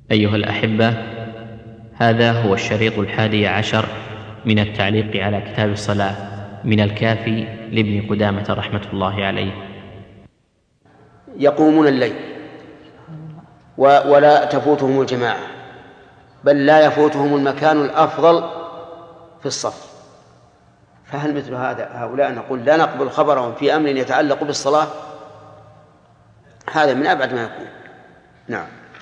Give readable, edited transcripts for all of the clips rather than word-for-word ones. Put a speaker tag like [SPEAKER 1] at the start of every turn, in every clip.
[SPEAKER 1] أيها الأحبة، هذا هو الشريط 11 من التعليق على كتاب الصلاة من الكافي لابن قدامة رحمة الله عليه.
[SPEAKER 2] يقومون الليل ولا تفوتهم الجماعة، بل لا يفوتهم المكان الأفضل في الصف. فهل مثل هؤلاء نقول لا نقبل خبرهم في أمر يتعلق بالصلاة؟ هذا من أبعد ما يكون. نعم.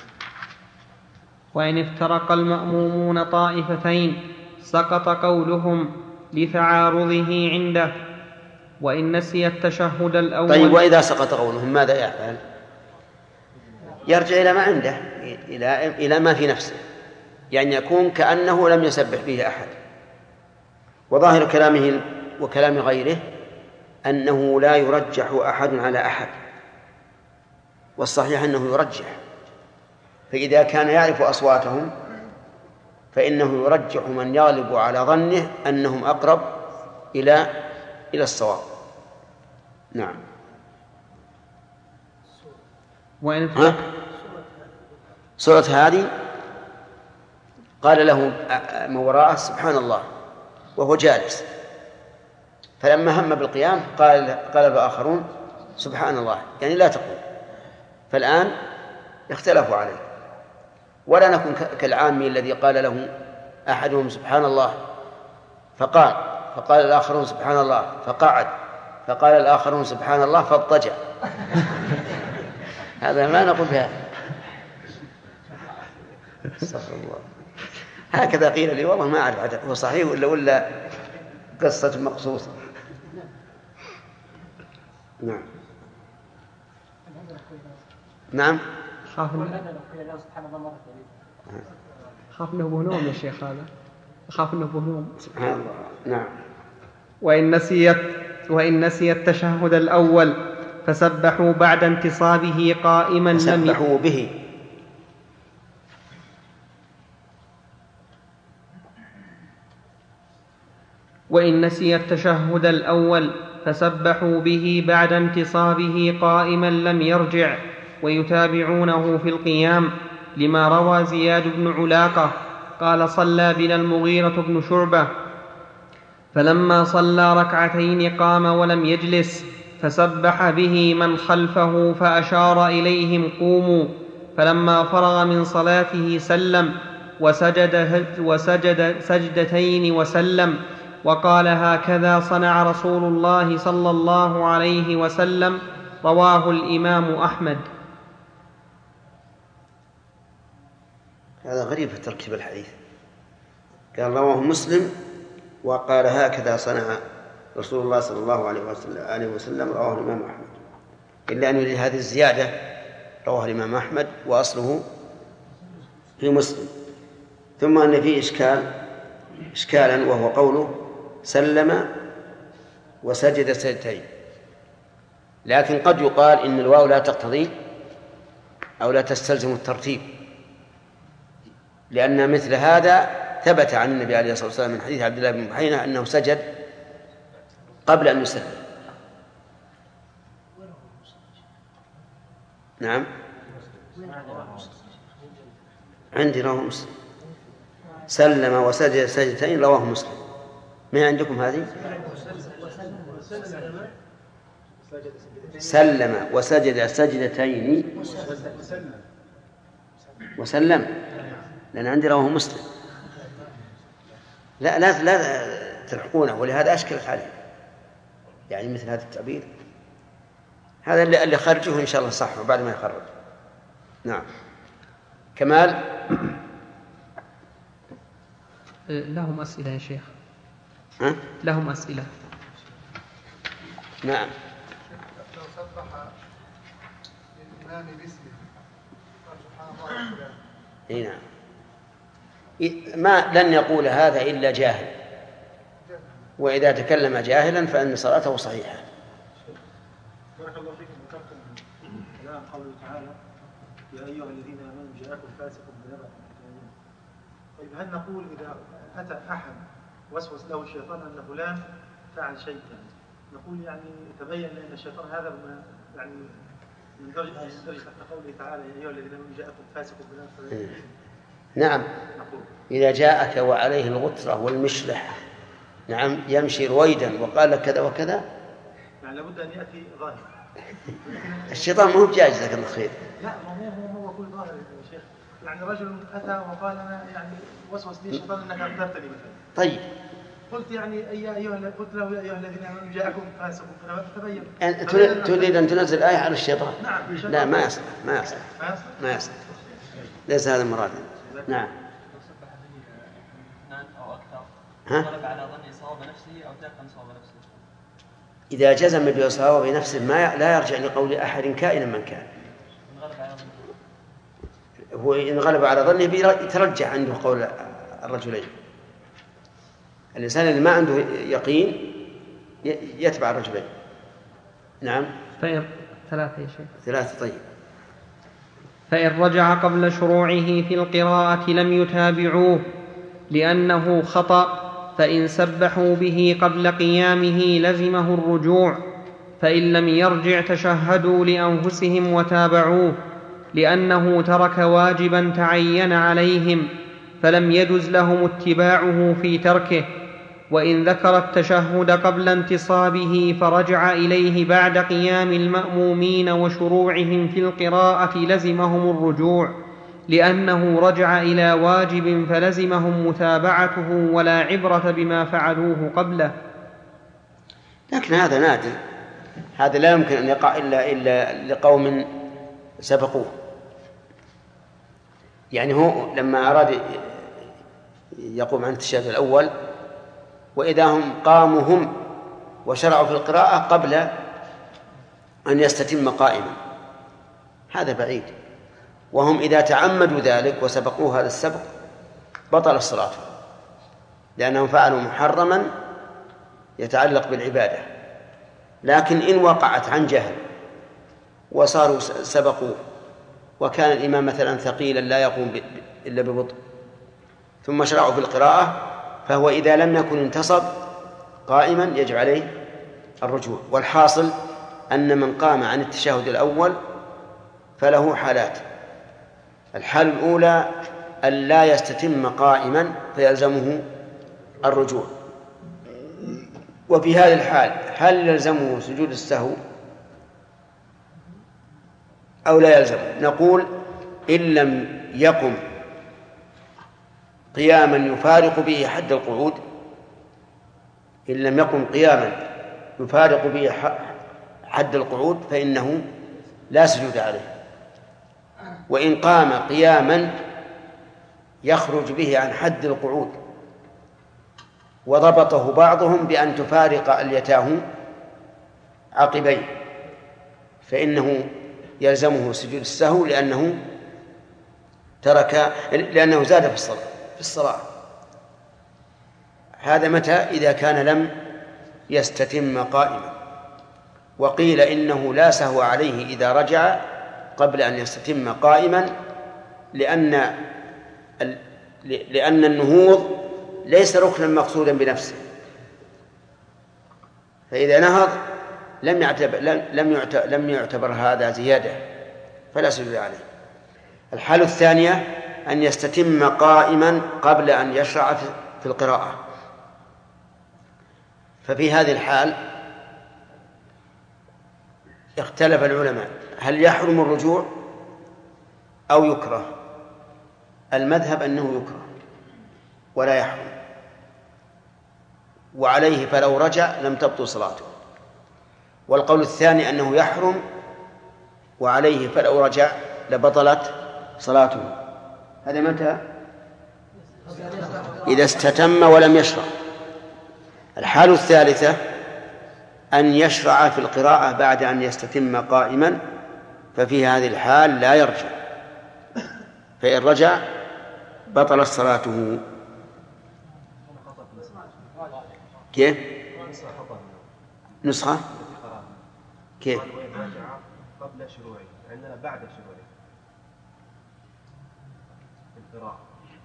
[SPEAKER 3] وإن افترق المأمومون طائفتين سقط قولهم لتعارضه عنده، وإن نسي التشهد الأول.
[SPEAKER 2] طيب، وإذا سقط قولهم ماذا يفعل؟ يرجع إلى ما عنده، إلى ما في نفسه، يعني يكون كأنه لم يسبح به أحد. وظاهر كلامه وكلام غيره أنه لا يرجح أحد على أحد، والصحيح أنه يرجح. فإذا كان يعرف أصواتهم فإنه يرجح من يغلب على ظنه أنهم أقرب إلى الصواب. نعم. سورة هذه قال له من وراءه سبحان الله وهو جالس، فلما هم بالقيام قال الآخرون سبحان الله، يعني لا تقول. فالآن اختلفوا عليه، ولا نكون كالعامي الذي قال له أحدهم سبحان الله فقال الآخرون سبحان الله فقعد، فقال الآخرون سبحان الله فاضطجع. هذا ما نقول بهذا. استغفر الله. هكذا قيل لي، والله ما أعرف هو صحيح ولا قصة مقصوصة. نعم. نعم.
[SPEAKER 3] خاف انه بهنوم يا شيخ، هذا خاف انه بهنوم.
[SPEAKER 2] سبحان الله. نعم.
[SPEAKER 3] وإن نسي التشهد الأول فسبحوا بعد انتصابه قائما.
[SPEAKER 2] سبحوا به.
[SPEAKER 3] وإن نسي التشهد الأول فسبحوا به بعد انتصابه قائما لم يرجع، ويتابعونه في القيام، لما روى زياد بن علاقة قال صلى بنا المغيرة بن شعبة، فلما صلى ركعتين قام ولم يجلس، فسبح به من خلفه فأشار إليهم قوموا، فلما فرغ من صلاته سلم وسجد سجدتين وسلم، وقال هكذا صنع رسول الله صلى الله عليه وسلم. رواه الإمام أحمد.
[SPEAKER 2] هذا غريب في تركيب الحديث، قال رواه مسلم وقال هكذا صنع رسول الله صلى الله عليه وسلم. رواه الإمام أحمد، إلا أن يريد هذه الزيادة رواه الإمام أحمد وأصله في مسلم. ثم أن فيه إشكالا، وهو قوله سلم وسجد سجدتين، لكن قد يقال إن الواو لا تقتضي أو لا تستلزم الترتيب، لأن مثل هذا ثبت عن النبي عليه الصلاة والسلام من حديث عبد الله بن بحينة أنه سجد قبل أن يسلم. نعم، عندي رواه مسلم سلم وسجد سجدتين، رواه مسلم. ما عندكم هذه؟ سلم وسجد سجدتين وسلم، لأن عندي رواه مسلم. لا تلحقونه، ولهذا أشكلت عليه، يعني مثل هذا التعبير. هذا اللي خرجه إن شاء الله صح بعد ما يخرج. نعم. كمال.
[SPEAKER 3] لهم أسئلة يا شيخ؟ لهم أسئلة.
[SPEAKER 2] نعم.
[SPEAKER 4] لو سبح الإمام باسمه سبحان الله.
[SPEAKER 2] اي نعم. ما لن يقول هذا إلا جاهل، وإذا تكلم جاهلا فإن صلاته صحيحة.
[SPEAKER 5] بارك الله فيكم. ذكرتم كلام قوله تعالى يا أيها الذين آمنوا جاءكم فاسق بنبأ. طيب، هل نقول إذا أتى أحد وسوس له الشيطان أن فلان فعل شيئا، نقول يعني تبين أن الشيطان هذا يعني يندرج تحت قوله تعالى يا أيها الذين آمنوا جاءكم فاسق بنبأ.
[SPEAKER 2] نعم، إذا جاءك وعليه الغترة والمشلح، نعم، يمشي رويدا وقال لك كذا وكذا،
[SPEAKER 5] يعني لابد أن يأتي ظاهر.
[SPEAKER 2] الشيطان مو بجاهز لك الخير.
[SPEAKER 5] لا، هو كل ظاهر يا شيخ. يعني رجل أتى وقال أنا يعني وسوس لي الشيطان أنك أخبرتني مثلا.
[SPEAKER 2] طيب.
[SPEAKER 5] قلت يعني قلت له يا أيها الذين آمنوا جاءكم فاسق فتبين.
[SPEAKER 2] تريد أن تنزل آية على الشيطان؟
[SPEAKER 5] نعم.
[SPEAKER 2] لا، ما يصلح. ليس هذا المراد. نعم. غلب على ظنه صواب نفسه أو تيقن صواب نفسه. إذا جزم بصواب نفسه لا يرجع لقول أحد كائنا من كان. هو إن غلب على ظنه يترجح عنده قول الرجلين. الإنسان اللي ما عنده يقين يتبع الرجلين. نعم.
[SPEAKER 3] ثلاثة يا شيخ.
[SPEAKER 2] ثلاثة. طيب.
[SPEAKER 3] فإن رجع قبل شروعه في القراءة لم يتابعوه لأنه خطأ، فإن سبحوا به قبل قيامه لزمه الرجوع، فإن لم يرجع تشهدوا لأنفسهم وتابعوه، لأنه ترك واجبا تعين عليهم فلم يجز لهم اتباعه في تركه. وإن ذكر التشهد قبل انتصابه فرجع إليه بعد قيام المأمومين وشروعهم في القراءة لزمهم الرجوع، لأنه رجع إلى واجب فلزمهم متابعته ولا عبرة بما فعلوه قبله.
[SPEAKER 2] لكن هذا نادر، هذا لا يمكن أن يقع إلا لقوم سبقوه. يعني هو لما أراد يقوم عن التشهد الأول وإذا هم قاموا هم وشرعوا في القراءة قبل أن يستتم قائما، هذا بعيد. وهم إذا تعمدوا ذلك وسبقوه هذا السبق بطل الصلاة، لأنهم فعلوا محرما يتعلق بالعبادة. لكن إن وقعت عن جهل وصاروا سبقوه وكان الإمام مثلا ثقيلا لا يقوم إلا ببطء ثم شرعوا في القراءة، فهو إذا لم يكن انتصب قائما يجب عليه الرجوع. والحاصل أن من قام عن التشهد الأول فله حالات. الحالة الأولى أن لا يستتم قائما فيلزمه الرجوع. وفي هذه الحال هل يلزمه سجود السهو أو لا يلزمه؟ نقول إن لم يقم قياما يفارق به حد القعود، إن لم يقم قياما يفارق به حد القعود فإنه لا سجود عليه. وإن قام قياما يخرج به عن حد القعود وضبطه بعضهم بأن تفارق اليتاه عقبيه فإنه يلزمه سجود السهو لأنه زاد في الصلاة. هذا متى؟ إذا كان لم يستتم قائما. وقيل إنه لا سهو عليه إذا رجع قبل أن يستتم قائما، لأن النهوض ليس ركنا مقصودا بنفسه، فإذا نهض لم يعتبر هذا زيادة فلا سجود عليه. الحالة الثانية أن يستتم قائما قبل أن يشرع في القراءة. ففي هذه الحال اختلف العلماء هل يحرم الرجوع أو يكره. المذهب أنه يكره ولا يحرم، وعليه فلو رجع لم تبطل صلاته. والقول الثاني أنه يحرم وعليه فلو رجع لبطلت صلاته. هذا متى؟ إذا استتم ولم يشرع. الحالة الثالثة أن يشرع في القراءة بعد أن يستتم قائما، ففي هذه الحال لا يرجع، فإن رجع بطلت صلاته. كيف؟ نسخة كيف؟
[SPEAKER 6] قبل شروعه، عندنا بعد شروعه في القراءة.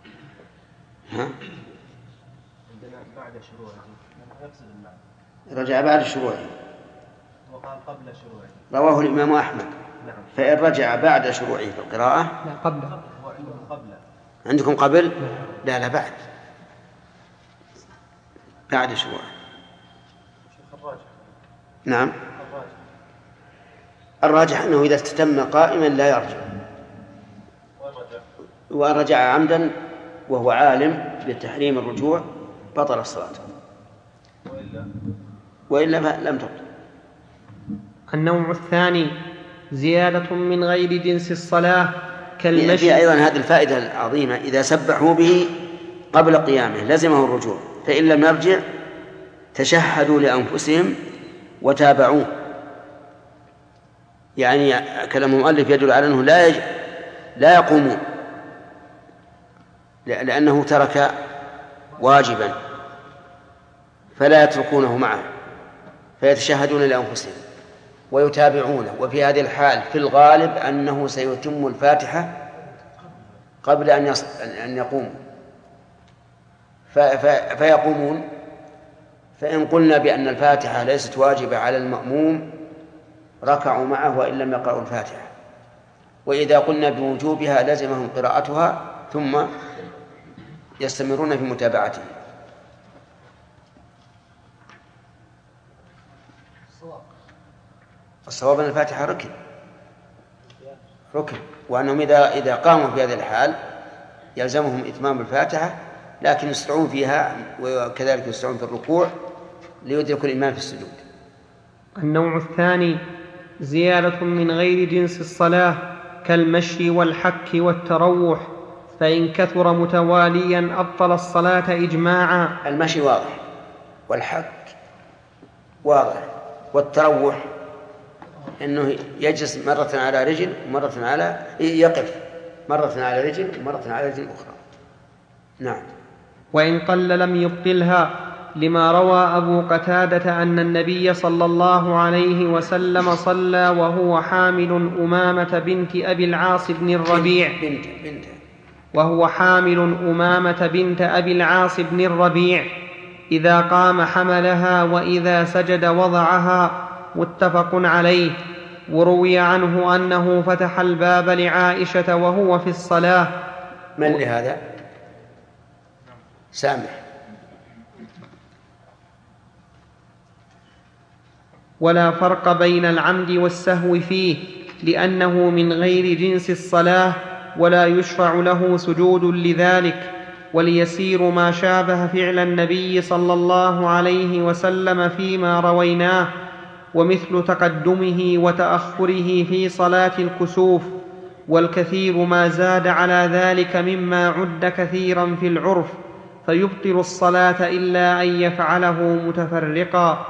[SPEAKER 6] عندنا بعد شروعه يفسد المعنى.
[SPEAKER 2] رجع بعد شروعه.
[SPEAKER 6] وقال قبل شروعه.
[SPEAKER 2] رواه الإمام أحمد فإن رجع بعد شروعه في القراءة.
[SPEAKER 3] لا قبل.
[SPEAKER 2] عندكم قبل؟ لا بعد. بعد شروعه. نعم. الراجح أنه إذا استتم قائما لا يرجع، وإن رجع عمدا وهو عالم بتحريم الرجوع بطل الصلاة، وإلا لم تبطل.
[SPEAKER 3] النوع الثاني زيادة من غير جنس الصلاة كالمشي.
[SPEAKER 2] في أيضا هذه الفائدة العظيمة: إذا سبحوا به قبل قيامه لزمه الرجوع، فإن لم يرجع تشهدوا لأنفسهم وتابعوه. يعني كلام المؤلف يدل على أنه لا يقومون، لأنه ترك واجبا فلا يتركونه معه، فيتشهدون لأنفسهم ويتابعونه. وفي هذه الحال في الغالب أنه سيتم الفاتحة قبل أن يقوم، فيقومون. فإن قلنا بأن الفاتحة ليست واجبة على المأموم ركعوا معه وإن لم يقرأوا الفاتحة، وإذا قلنا بوجوبها لزمهم قراءتها ثم يستمرون في متابعته. الصواب أن الفاتحة ركن، وأنهم إذا قاموا في هذه الحال يلزمهم إتمام الفاتحة، لكن يسرعون فيها وكذلك يسرعون في الركوع ليدركوا الإمام في السجود.
[SPEAKER 3] النوع الثاني زيادة من غير جنس الصلاة كالمشي والحك والتروح، فإن كثر متواليا أبطل الصلاة إجماعا.
[SPEAKER 2] المشي واضح، والحك واضح، والتروح أنه يجلس مرة على رجل ومرة على يقف مرة على رجل ومرة على رجل أخرى. نعم.
[SPEAKER 3] وإن قل لم يبطلها، لما روى أبو قتادة أن النبي صلى الله عليه وسلم صلى وهو حامل أمامة بنت أبي العاص بن الربيع وهو حامل أمامة بنت أبي العاص بن الربيع، إذا قام حملها وإذا سجد وضعها، متفق عليه. وروي عنه أنه فتح الباب لعائشة وهو في الصلاة.
[SPEAKER 2] من لهذا؟ سامح.
[SPEAKER 3] ولا فرق بين العمد والسهو فيه، لأنه من غير جنس الصلاة ولا يشرع له سجود لذلك، وليسير ما شابه فعل النبي صلى الله عليه وسلم فيما رويناه، ومثل تقدمه وتأخره في صلاة الكسوف، والكثير ما زاد على ذلك مما عد كثيرا في العرف، فيبطل الصلاة إلا أن يفعله متفرقا.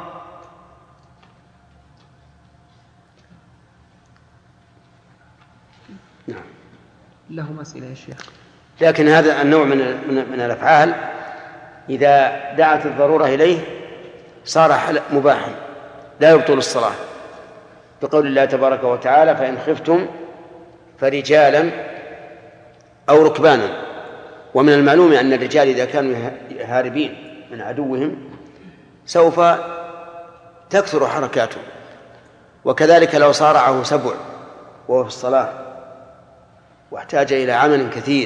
[SPEAKER 2] نعم.
[SPEAKER 3] لهم أسئلة يا شيخ.
[SPEAKER 2] لكن هذا النوع من الأفعال إذا دعت الضرورة إليه صار مباحا لا يبطل الصلاة، بقول الله تبارك وتعالى: فإن خفتم فرجالا أو ركبانا. ومن المعلوم أن الرجال إذا كانوا هاربين من عدوهم سوف تكثر حركاتهم، وكذلك لو صارعه سبع وهو في الصلاة واحتاج إلى عمل كثير،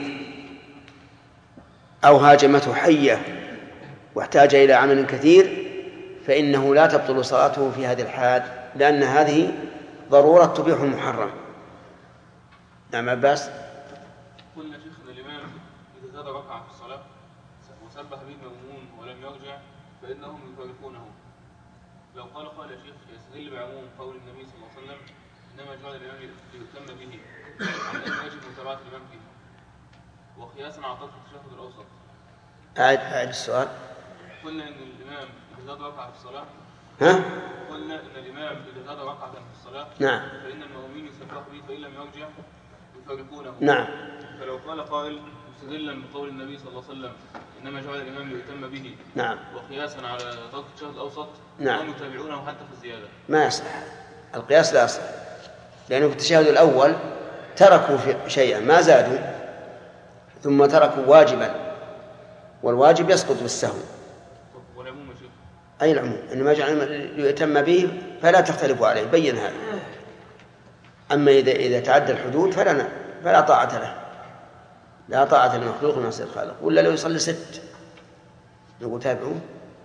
[SPEAKER 2] أو هاجمته حية واحتاج إلى عمل كثير، فإنه لا تبطل صلاته في هذه الحال، لأن هذه ضرورة تبيح المحرم. نعم عباس.
[SPEAKER 7] قلنا شيخ أن الإمام إذا زاد ركعة في الصلاة وسبح به المأمومون ولم يرجع فإنهم يفارقونه. لو قال يا شيخ يستدل بعموم قول النبي صلى الله عليه وسلم: إنما جعل الإمام ليؤتم به، عن أن يجب متابعة الإمام فيه، وقياسا على طرف التشهد الأوسط.
[SPEAKER 2] أعد السؤال.
[SPEAKER 7] قلنا إن الإمام إذا زاد ركعة في الصلاة. قلنا إن الإمام إذا زاد ركعة في الصلاة.
[SPEAKER 2] نعم.
[SPEAKER 7] فإن المأمومين يسبحوا به، فإن لم يرجع يفارقونه.
[SPEAKER 2] نعم.
[SPEAKER 7] فلو قال قائل مستدلا بقول النبي صلى الله عليه وسلم: إنما جعل الإمام ليؤتم به،
[SPEAKER 2] نعم،
[SPEAKER 7] وقياسا على طرف التشهد الأوسط،
[SPEAKER 2] نعم،
[SPEAKER 7] هم يتابعونه حتى في الزيادة.
[SPEAKER 2] ما يصح القياس، لا يصح، لأنه في التشهد الأول تركوا شيئا ما زادوا، ثم تركوا واجبا، والواجب يسقط بالسهو.
[SPEAKER 7] والعموم يا شيخ؟
[SPEAKER 2] أي العموم، إنما جعل ليؤتم به، فلا تختلفوا عليه، بين هذا. أما إذا تعدى الحدود فلا طاعة له، لا طاعة لمخلوق معصية الخالق. ولا لو يصلي 6 نقول تابعوه؟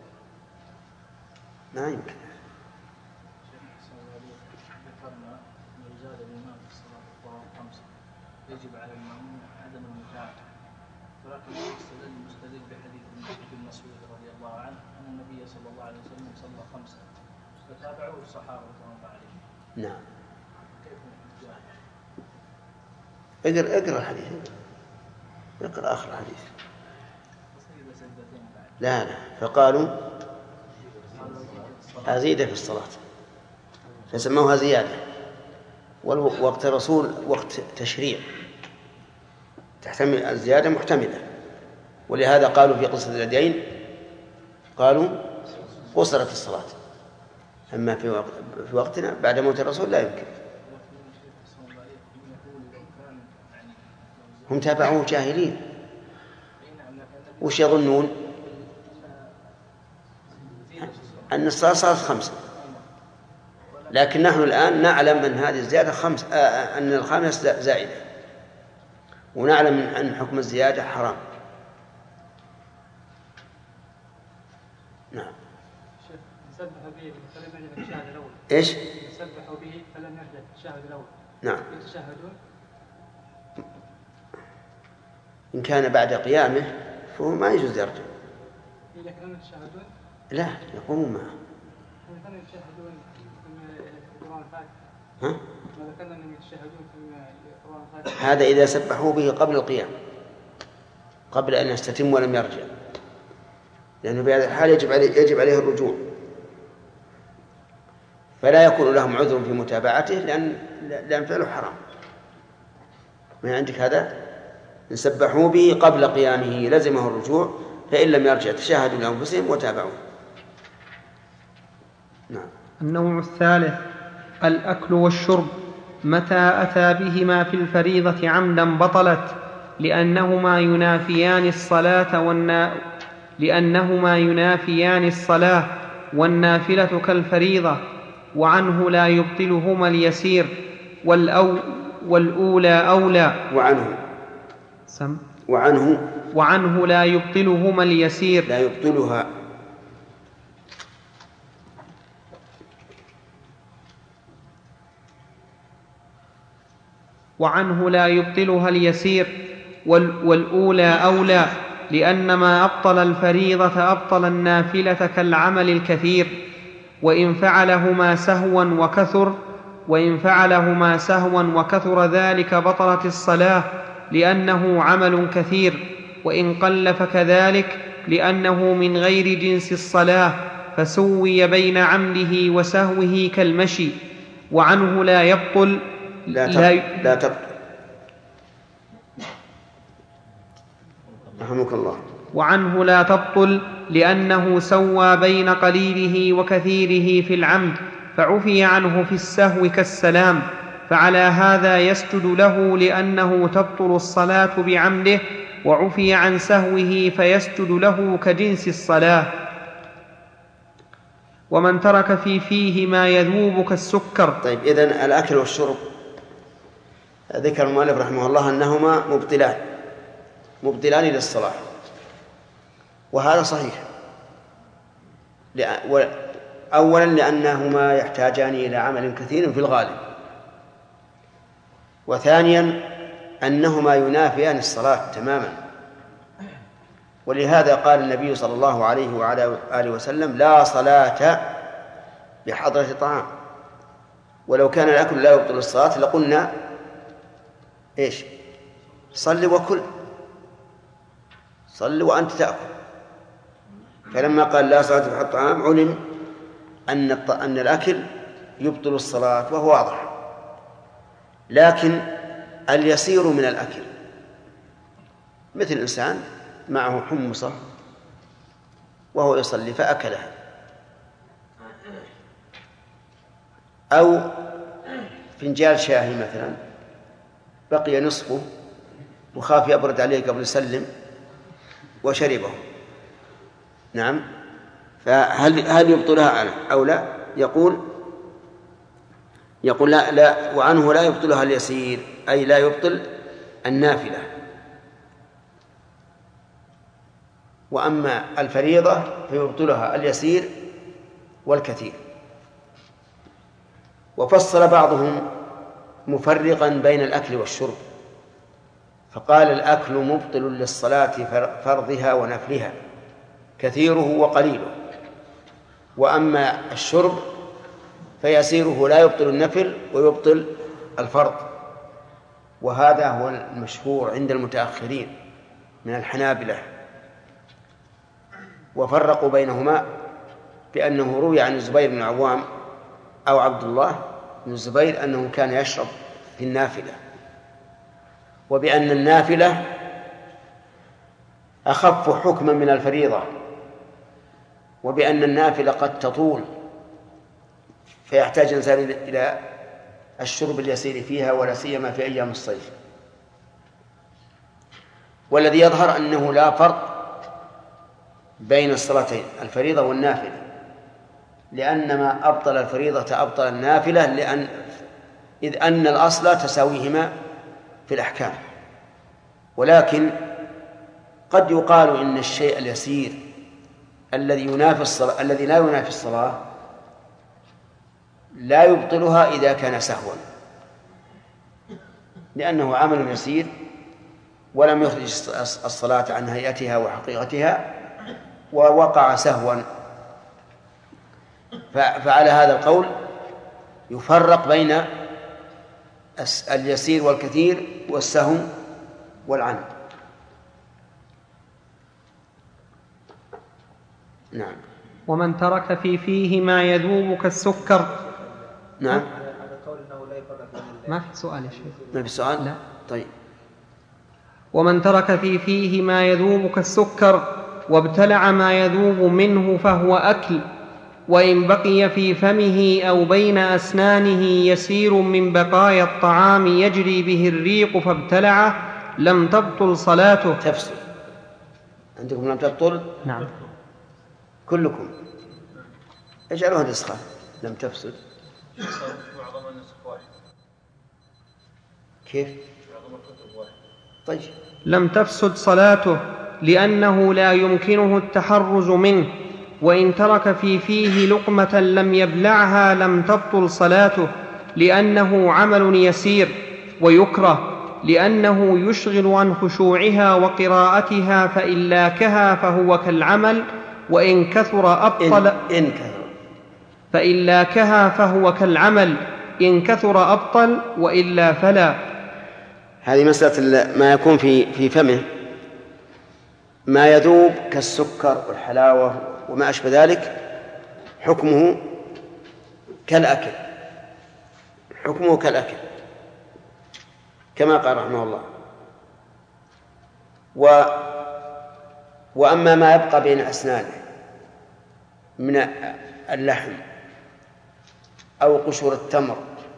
[SPEAKER 2] ما يمكن.
[SPEAKER 8] يجب على المأموم عدم المتابعة، ولكن المستدل بحديث ابن مسعود رضي الله عنه أن النبي صلى الله عليه وسلم صلى 5 فتابعوه الصحابة رضي الله عليهم.
[SPEAKER 2] نعم.
[SPEAKER 8] كيف
[SPEAKER 2] اقرأ الحديث، اقرأ آخر الحديث. لا فقالوا أزيد في الصلاة فسموها زيادة، ووقت الرسول وقت تشريع تحتمل الزيادة محتملة، ولهذا قالوا في قصة اليدين قالوا قصرت الصلاة. أما في وقتنا بعد موت الرسول لا يمكن. هم تابعوه جاهلين، وش يظنون؟ أن الصلاة صارت 5، لكن نحن الآن نعلم أن هذه الزيادة 5، أن الخامس زائدة، ونعلم أن حكم الزيادة حرام. نعم.
[SPEAKER 5] سبح به فلم يرجع التشهد الأول.
[SPEAKER 2] إيش؟
[SPEAKER 5] سبحوا به فلم يرجع التشهد الأول.
[SPEAKER 2] نعم.
[SPEAKER 5] يتشهدون.
[SPEAKER 2] إن كان بعد قيامه فهو ما يجوز يرجع.
[SPEAKER 5] إذا كانوا يتشهدون؟
[SPEAKER 2] لا، يقومون معه.
[SPEAKER 5] إذا كانوا يتشهدون في القرآن الفاتحة.
[SPEAKER 2] ها؟
[SPEAKER 5] إذا كانوا يتشهدون في القرآن الفاتحة.
[SPEAKER 2] هذا إذا سبحوا به قبل القيام، قبل أن يستتم ولم يرجع، لأنه بهذا الحال يجب عليه الرجوع، فلا يكون لهم عذر في متابعته لأن فعله حرام. ما عندك هذا؟ إن سبحوا به قبل قيامه لزمه الرجوع، فإن لم يرجع تشاهدوا لأنفسهم وتابعوا. نعم.
[SPEAKER 3] النوع الثالث الأكل والشرب، متى أتى بهما في الفريضة عمدا بطلت، لأنهما ينافيان الصلاة والنافلة كالفريضة، وعنه لا يبطلهما اليسير، والأولى أولى. وعنه لا يبطلهما اليسير،
[SPEAKER 2] لا يبطلها.
[SPEAKER 3] وعنه لا يبطلها اليسير، والأولى أولى، لأن ما أبطل الفريضة أبطل النافلة كالعمل الكثير، وإن فعلهما سهوا وكثر ذلك بطلت الصلاة، لأنه عمل كثير، وإن قل فكذلك، لأنه من غير جنس الصلاة، فسوي بين عمده وسهوه كالمشي. وعنه لا يبطل
[SPEAKER 2] لا تبطل. رحمك الله.
[SPEAKER 3] وعنه لا تبطل لأنه سوى بين قليله وكثيره في العمد، فعفي عنه في السهو كالسلام، فعلى هذا يسجد له لأنه تبطل الصلاة بعمده، وعفي عن سهوه فيسجد له كجنس الصلاة. ومن ترك فيه ما يذوب كالسكر.
[SPEAKER 2] طيب، إذن الأكل والشرب ذكر المؤلف رحمه الله أنهما مبطلان للصلاة، وهذا صحيح. أولا لأنهما يحتاجان إلى عمل كثير في الغالب، وثانيا أنهما ينافيان الصلاة تماما، ولهذا قال النبي صلى الله عليه وعلى آله وسلم: لا صلاة بحضرة طعام. ولو كان الأكل لا يبطل الصلاة لقلنا إيش؟ صل وكل، صل وأنت تأكل. فلما قال لا صلاة بحضرة طعام علم أن الأكل يبطل الصلاة، وهو واضح. لكن اليسير من الأكل، مثل إنسان معه حمصة وهو يصلي فأكلها، أو فنجال شاهي مثلا بقي نصفه وخاف يبرد عليه قبل يسلم وشربه. نعم، فهل يبطلها أو لا؟ يقول يقول لا وعنه لا يبطلها اليسير، أي لا يبطل النافلة. وأما الفريضة فيبطلها اليسير والكثير. وفصل بعضهم مفرقا بين الأكل والشرب، فقال الأكل مبطل للصلاة فرضها ونفلها كثيره وقليله، وأما الشرب فيسيره لا يبطل النفل ويبطل الفرض. وهذا هو المشهور عند المتأخرين من الحنابلة، وفرقوا بينهما بأنه روي عن الزبير بن العوام أو عبد الله بن الزبير أنه كان يشرب في النافلة، وبأن النافلة أخف حكما من الفريضة، وبأن النافلة قد تطول فيحتاج الإنسان إلى الشرب اليسير فيها، ولا سيما في أيام الصيف. والذي يظهر أنه لا فرق بين الصلاتين الفريضة والنافلة، لأن ما أبطل الفريضة أبطل النافلة، إذ أن الأصل تساويهما في الأحكام. ولكن قد يقال إن الشيء اليسير الذي لا ينافي الصلاة لا يبطلها إذا كان سهوا، لأنه عمل يسير ولم يخرج الصلاة عن هيئتها وحقيقتها ووقع سهوا. فعلى هذا القول يفرق بين اليسير والكثير والسهو والعمد. نعم.
[SPEAKER 3] ومن ترك في فيه ما يذوب كالسكر.
[SPEAKER 2] نعم.
[SPEAKER 3] ما في سؤال يا شيخ؟
[SPEAKER 2] ما في سؤال؟
[SPEAKER 3] لا.
[SPEAKER 2] طيب.
[SPEAKER 3] ومن ترك في فيه ما يذوب كالسكر وابتلع ما يذوب منه فهو أكل، وإن بقي في فمه أو بين أسنانه يسير من بقايا الطعام يجري به الريق فابتلعه لم تبطل صلاته.
[SPEAKER 2] تفسد عندكم لم تبطل؟
[SPEAKER 3] نعم.
[SPEAKER 2] كلكم اجعلوها نسخة لم تفسد. كيف؟ طيب.
[SPEAKER 3] لم تفسد صلاته لأنه لا يمكنه التحرز منه، وإن ترك في فيه لقمة لم يبلعها لم تبطل صلاته لأنه عمل يسير، ويكره لأنه يشغل عن خشوعها وقراءتها، فإن لاكها فهو كالعمل وإن كثر أبطل. فإن لاكها فهو كالعمل إن كثر أبطل وإلا فلا.
[SPEAKER 2] هذه مسألة ما يكون في فمه ما يذوب كالسكر والحلاوة وما أشبه ذلك حكمه كالأكل، حكمه كالأكل كما قال رحمه الله. وأما ما يبقى بين أسنانه من اللحم أو قشور التمر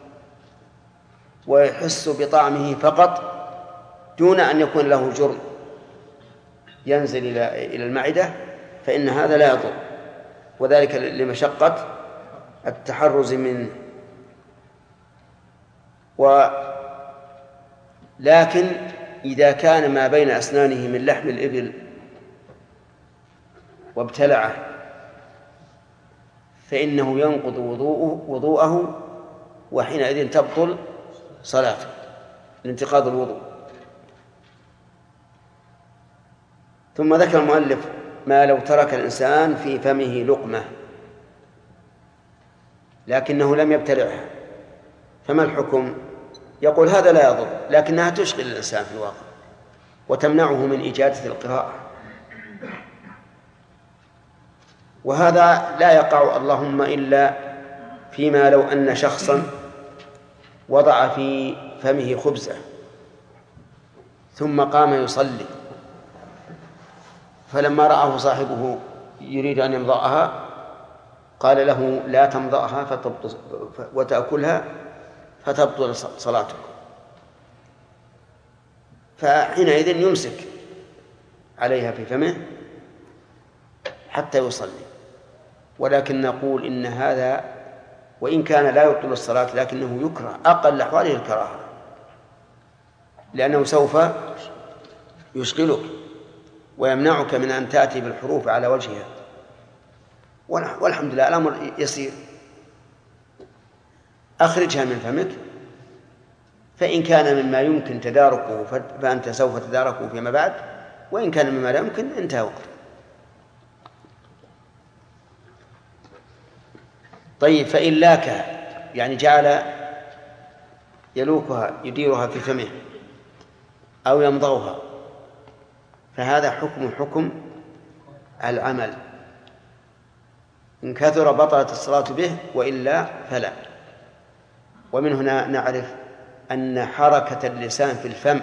[SPEAKER 2] ويحس بطعمه فقط دون أن يكون له جرم ينزل إلى المعدة، فإن هذا لا يضر، وذلك لمشقة التحرز منه. لكن إذا كان ما بين أسنانه من لحم الإبل وابتلعه فإنه ينقض وضوءه وحينئذ تبطل صلاته لانتقاض الوضوء. ثم ذكر المؤلف ما لو ترك الإنسان في فمه لقمة لكنه لم يبتلعها فما الحكم؟ يقول هذا لا يضر، لكنها تشغل الإنسان في الواقع وتمنعه من إجادة القراءة، وهذا لا يقع اللهم إلا فيما لو أن شخصا وضع في فمه خبزة ثم قام يصلي، فلما رآه صاحبه يريد أن يمضغها قال له لا تمضغها وتأكلها فتبطل صلاتك، فحينئذ يمسك عليها في فمه حتى يصلي. ولكن نقول إن هذا وإن كان لا يبطل الصلاة لكنه يكره، أقل أحواله الكراهة، لأنه سوف يشغلك ويمنعك من أن تأتي بالحروف على وجهها، والحمد لله الأمر يسير. أخرجها من فمك، فإن كان مما يمكن تداركه فأنت سوف تداركه فيما بعد، وإن كان مما لا يمكن انتهى وقته. طيب، فإن لاك يعني جعل يلوكها يديرها في فمه أو يمضغها، فهذا حكم العمل، إن كثر بطلت الصلاة به، وإلا فلا. ومن هنا نعرف أن حركة اللسان في الفم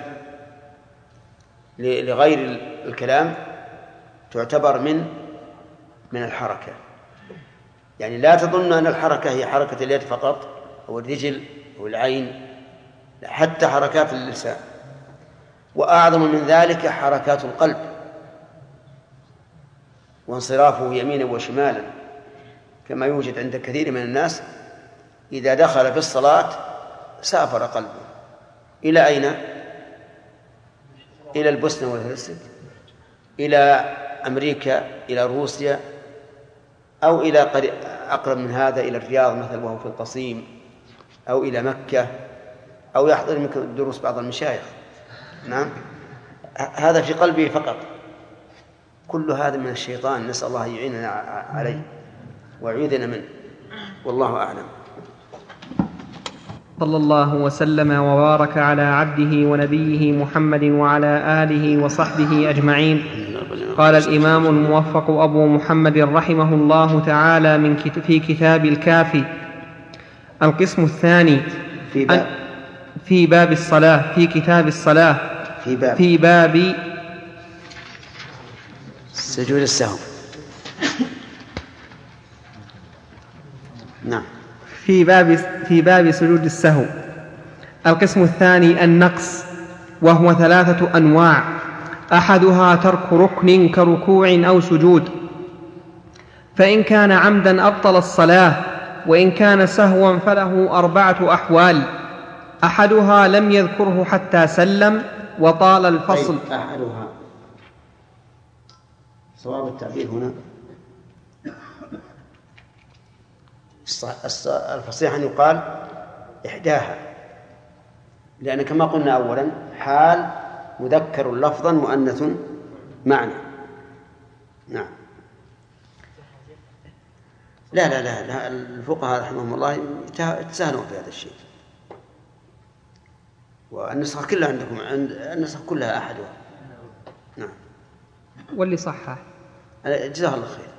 [SPEAKER 2] لغير الكلام تعتبر من الحركة، يعني لا تظن أن الحركة هي حركة اليد فقط أو الرجل أو العين، حتى حركات اللسان. وأعظم من ذلك حركات القلب وانصرافه يمينا وشمالا، كما يوجد عند كثير من الناس إذا دخل في الصلاة سافر قلبه إلى أين؟ إلى البوسنة والهرسك، إلى أمريكا، إلى روسيا، أو إلى أقرب من هذا إلى الرياض مثلا وهو في القصيم، أو إلى مكة، أو يحضر من دروس بعض المشايخ. نعم، هذا في قلبه فقط. كل هذا من الشيطان، نسأل الله يعيننا عليه ويعيذنا منه، والله أعلم.
[SPEAKER 3] صلى الله وسلم وبارك على عبده ونبيه محمد وعلى آله وصحبه أجمعين. قال الإمام الموفق أبو محمد رحمه الله تعالى في كتاب الكافي: القسم الثاني في باب الصلاة، في كتاب الصلاة، في باب
[SPEAKER 2] سجود السهو. نعم،
[SPEAKER 3] في باب سجود السهو. القسم الثاني النقص، وهو 3 أنواع: أحدها ترك ركن كركوع أو سجود، فإن كان عمدا أبطل الصلاة، وإن كان سهوا فله 4 أحوال: أحدها لم يذكره حتى سلم وطال الفصل.
[SPEAKER 2] أحدها، صواب التعبير هنا الفصيح أن يقال إحداها، لأن كما قلنا أولا حال مذكر لفظا مؤنث معنى. نعم. لا الفقهاء رحمهم الله يتساهلون في هذا الشيء، والنسخة كلها عندكم، النسخة كلها أحدها. نعم.
[SPEAKER 3] واللي صحح
[SPEAKER 2] جزاه الله خير.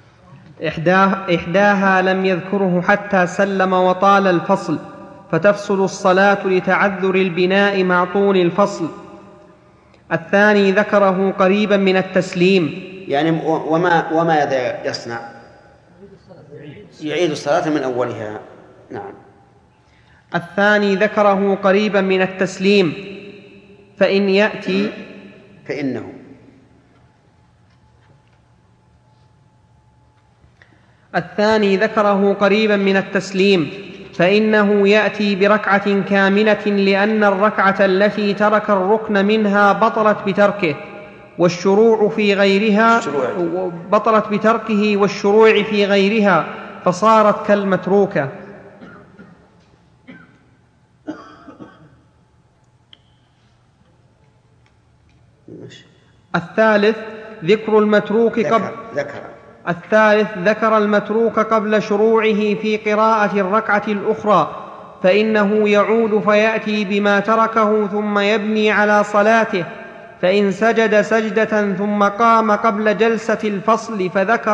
[SPEAKER 3] إحداها لم يذكره حتى سلم وطال الفصل، فتفصل الصلاة لتعذر البناء مع طول الفصل. الثاني ذكره قريبا من التسليم،
[SPEAKER 2] يعني وما يصنع؟ يعيد الصلاة من أولها. نعم.
[SPEAKER 3] الثاني ذكره قريبا من التسليم، فإن يأتي
[SPEAKER 2] فإنه.
[SPEAKER 3] الثاني ذكره قريبا من التسليم، فإنه يأتي بركعة كاملة، لأن الركعة التي ترك الركن منها بطلت بتركه والشروع في غيرها، بطلت بتركه والشروع في غيرها، فصارت كالمتروكة. الثالث ذكر المتروك ذكر المتروك قبل شروعه في قراءة الركعة الأخرى، فإنه يعود فيأتي بما تركه ثم يبني على صلاته. فإن سجد سجدة ثم قام قبل جلسة الفصل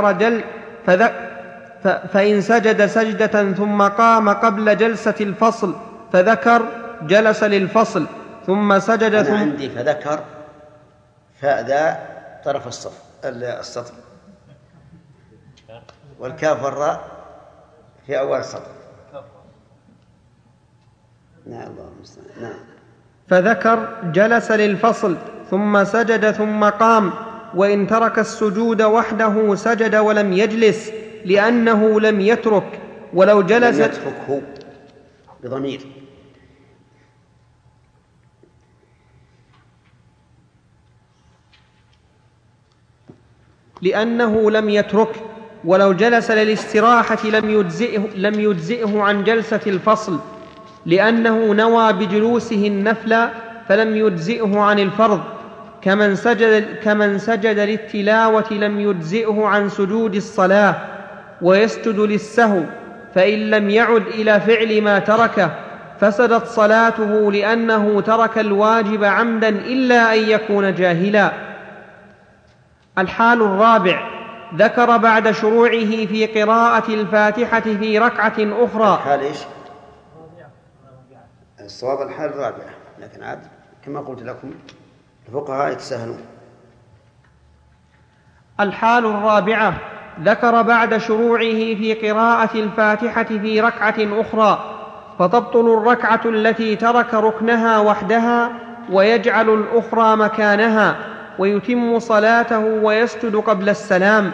[SPEAKER 3] فإن سجد سجدة ثم قام قبل جلسة الفصل فذكر جلس للفصل ثم سجد.
[SPEAKER 2] أنا عندي فذكر فأذا طرف السطر، والكاف والراء في أول السطر. نعم.
[SPEAKER 3] فذكر جلس للفصل ثم سجد ثم قام، وإن ترك السجود وحده سجد ولم يجلس، لأنه لم يترك، ولو جلس
[SPEAKER 2] لم يتركه بضمير.
[SPEAKER 3] لأنه لم يترك، ولو جلس للاستراحة لم يجزئه عن جلسة الفصل، لأنه نوى بجلوسه النفل فلم يجزئه عن الفرض، كمن سجد للتلاوة لم يجزئه عن سجود الصلاة، ويسجد للسهو، فإن لم يعد إلى فعل ما تركه فسدت صلاته، لأنه ترك الواجب عمدا إلا أن يكون جاهلا. الحال الرابع ذكر بعد شروعه في قراءة الفاتحة في ركعة أخرى.
[SPEAKER 2] الحال إيش؟ الصواب الحال الرابعة، لكن عاد كما قلت لكم الفقهاء يتساهلون.
[SPEAKER 3] الحال الرابعة ذكر بعد شروعه في قراءة الفاتحة في ركعة أخرى، فتبطل الركعة التي ترك ركنها وحدها ويجعل الأخرى مكانها، ويتم صلاته ويسجد قبل السلام.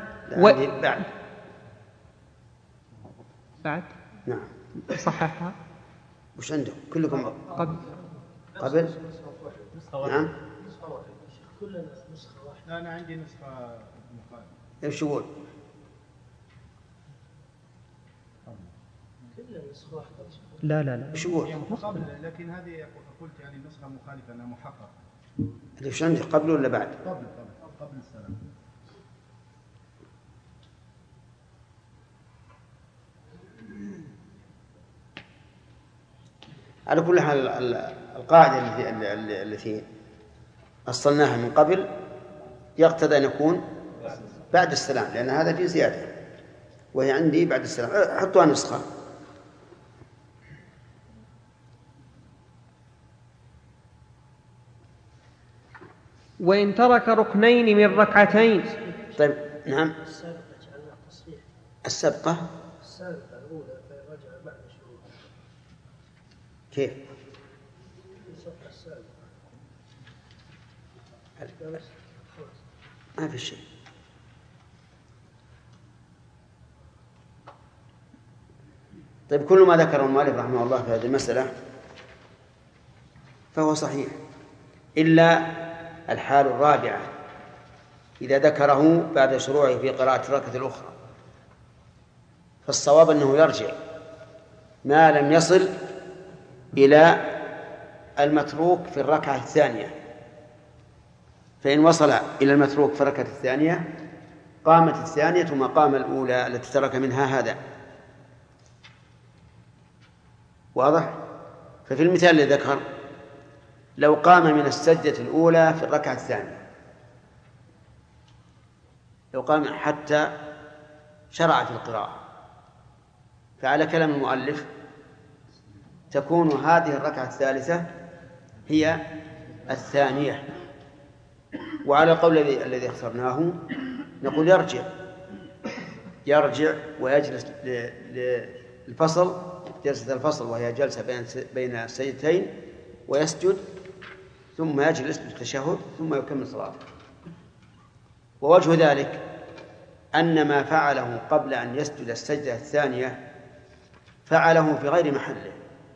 [SPEAKER 3] بعد
[SPEAKER 2] نعم
[SPEAKER 3] صححها.
[SPEAKER 2] وش عندهم كلكم قبل؟ نعم
[SPEAKER 8] كلنا نسخة واحدة.
[SPEAKER 5] أنا عندي نسخة مخالفة.
[SPEAKER 2] ايش يقول؟
[SPEAKER 8] كلنا نسخة واحدة.
[SPEAKER 3] لا
[SPEAKER 2] ايش يقول؟
[SPEAKER 5] قبل، لكن هذه قلت يعني نسخة مخالفة أنها محققة.
[SPEAKER 2] ايش عندك قبل ولا بعد؟
[SPEAKER 5] قبل السلام.
[SPEAKER 2] على كل حال القاعدة التي أصلناها من قبل يقتضي أن يكون بعد السلام، لأن هذا في زيادة، وهي عندي بعد السلام. حطوها نسخة.
[SPEAKER 3] وإن ترك ركنين من ركعتين.
[SPEAKER 2] طيب نعم. السابقة
[SPEAKER 8] الأولى فرجع بعد شروع.
[SPEAKER 2] كيف؟ ما في شيء. طيب كل ما ذكره المؤلف رحمه الله في هذه المسألة فهو صحيح، إلا الحال الرابعة إذا ذكره بعد شروعه في قراءة الركعة الأخرى، فالصواب أنه يرجع ما لم يصل إلى المتروك في الركعة الثانية. فإن وصل إلى المتروك في الركعة الثانية قامت الثانية مقام الأولى التي ترك منها هذا. واضح؟ ففي المثال الذي ذكر لو قام من السجدة الأولى في الركعة الثانية، لو قام حتى شرع في القراءة، فعلى كلام المؤلف تكون هذه الركعة الثالثة هي الثانية. وعلى القول الذي اخترناه نقول يرجع ويجلس للفصل، جلسة الفصل وهي جلسة بين السجدتين، ويسجد ثم يجلس للتشهد ثم يكمل صلاته. ووجه ذلك أن ما فعله قبل أن يسجد السجدة الثانية فعله في غير محله،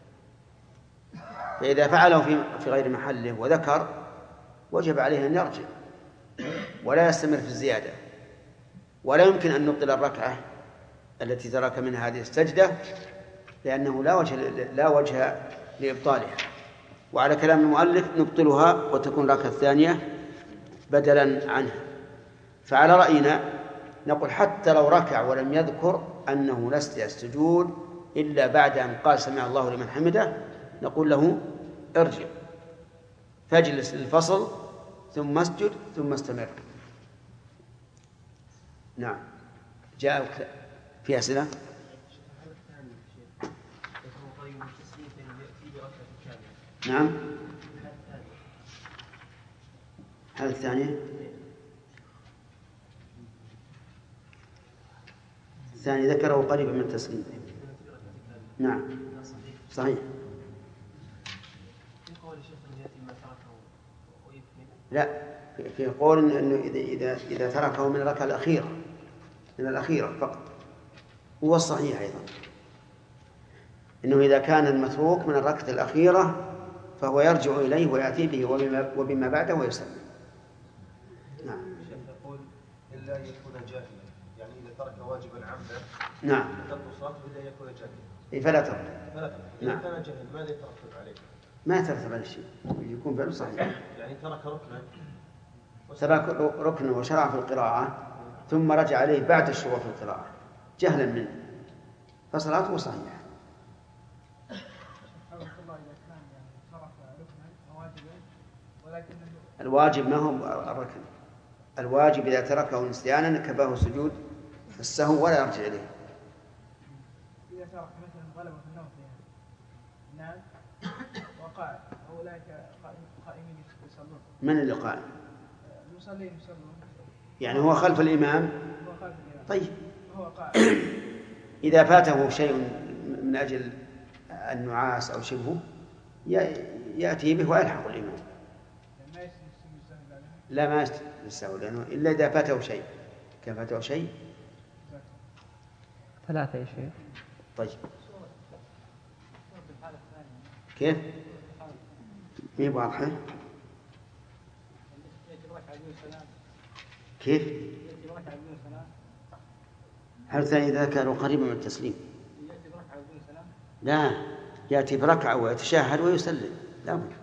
[SPEAKER 2] فإذا فعله في غير محله وذكر وجب عليه أن يرجع ولا يستمر في الزيادة، ولا يمكن أن نبطل الركعة التي ترك منها هذه السجدة، لأنه لا وجه لإبطالها. وعلى كلام المؤلف نبطلها وتكون الركعة الثانية بدلا عنها. فعلى رأينا نقول حتى لو ركع ولم يذكر أنه نسي السجود إلا بعد أن قال سمع الله لمن حمده، نقول له ارجع فاجلس للفصل ثم اسجد ثم استمر. نعم. جاء في أسئلة؟ نعم. هذا الثانية الثاني ذكره قريبا من التسليم. نعم صحيح. لا، في قول أنه إذا تركه من الركعة الأخيرة فقط، هو الصحيح أيضا، إنه إذا كان المتروك من الركعة الأخيرة فهو يرجع إليه ويأتي به وبما بعده ويسلم. نعم.
[SPEAKER 6] الشيخ يقول إلا أن يكون جاهلا، يعني إذا ترك واجبا عمدا
[SPEAKER 2] نعم
[SPEAKER 6] ترك صلاته إلا أن يكون جاهلا.
[SPEAKER 2] فلا ترك.
[SPEAKER 6] إذا كان جاهل ماذا يترتب عليه؟
[SPEAKER 2] ما يترتب عليه شيء، يكون فعله صحيح.
[SPEAKER 6] يعني
[SPEAKER 2] ترك ركن وشرع في القراءة ثم رجع عليه بعد الشروع في القراءة جهلا منه فصلاته صحيحة. الواجب ما هو الركن، الواجب إذا تركه نسيانا كباه سجود السهو ولا يرجع إليه.
[SPEAKER 4] إذا ترك مثلا غلبة في النوم نام وقع أولئك قائمين يصلون.
[SPEAKER 2] من اللي قائم؟
[SPEAKER 4] المصلين يصلون.
[SPEAKER 2] يعني هو خلف الإمام.
[SPEAKER 4] هو خلف الإمام.
[SPEAKER 2] طيب.
[SPEAKER 4] هو قائم.
[SPEAKER 2] إذا فاته شيء من أجل النعاس أو شبهه يأتي به ويلحق الإمام. لا ما يستوي لأنه إلا إذا فاته شيء. كان فاته شيء
[SPEAKER 3] 3 يا شيخ.
[SPEAKER 2] طيب كيف؟ مين واضحة؟ كيف؟ هل ثاني إذا كانوا قريبا من التسليم؟ لا يأتي بركعة ويتشهد ويسلم لا بد.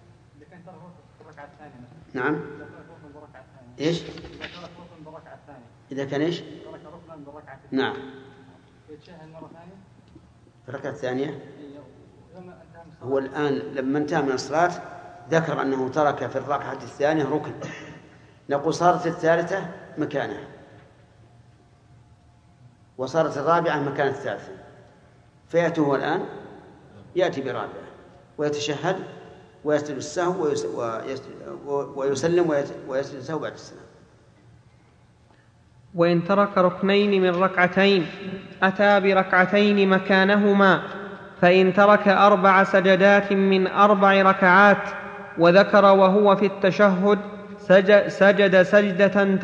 [SPEAKER 2] نعم. إيش؟ إذا كان إيش؟ نعم. الركعة الثانية. هو الآن لما انتهى من الصلاة ذكر أنه ترك في الركعة الثانية ركن، نقول صارت الثالثة مكانها وصارت الرابعة مكان الثالثة، فيأتي هو الآن يأتي برابعة ويتشهد ويسجد السهو ويسلم ويسجد السهو بعد السلام.
[SPEAKER 3] وإن ترك ركنين من ركعتين أتى بركعتين مكانهما، فإن ترك 4 سجدات من 4 ركعات وذكر وهو في التشهد سجد سجدة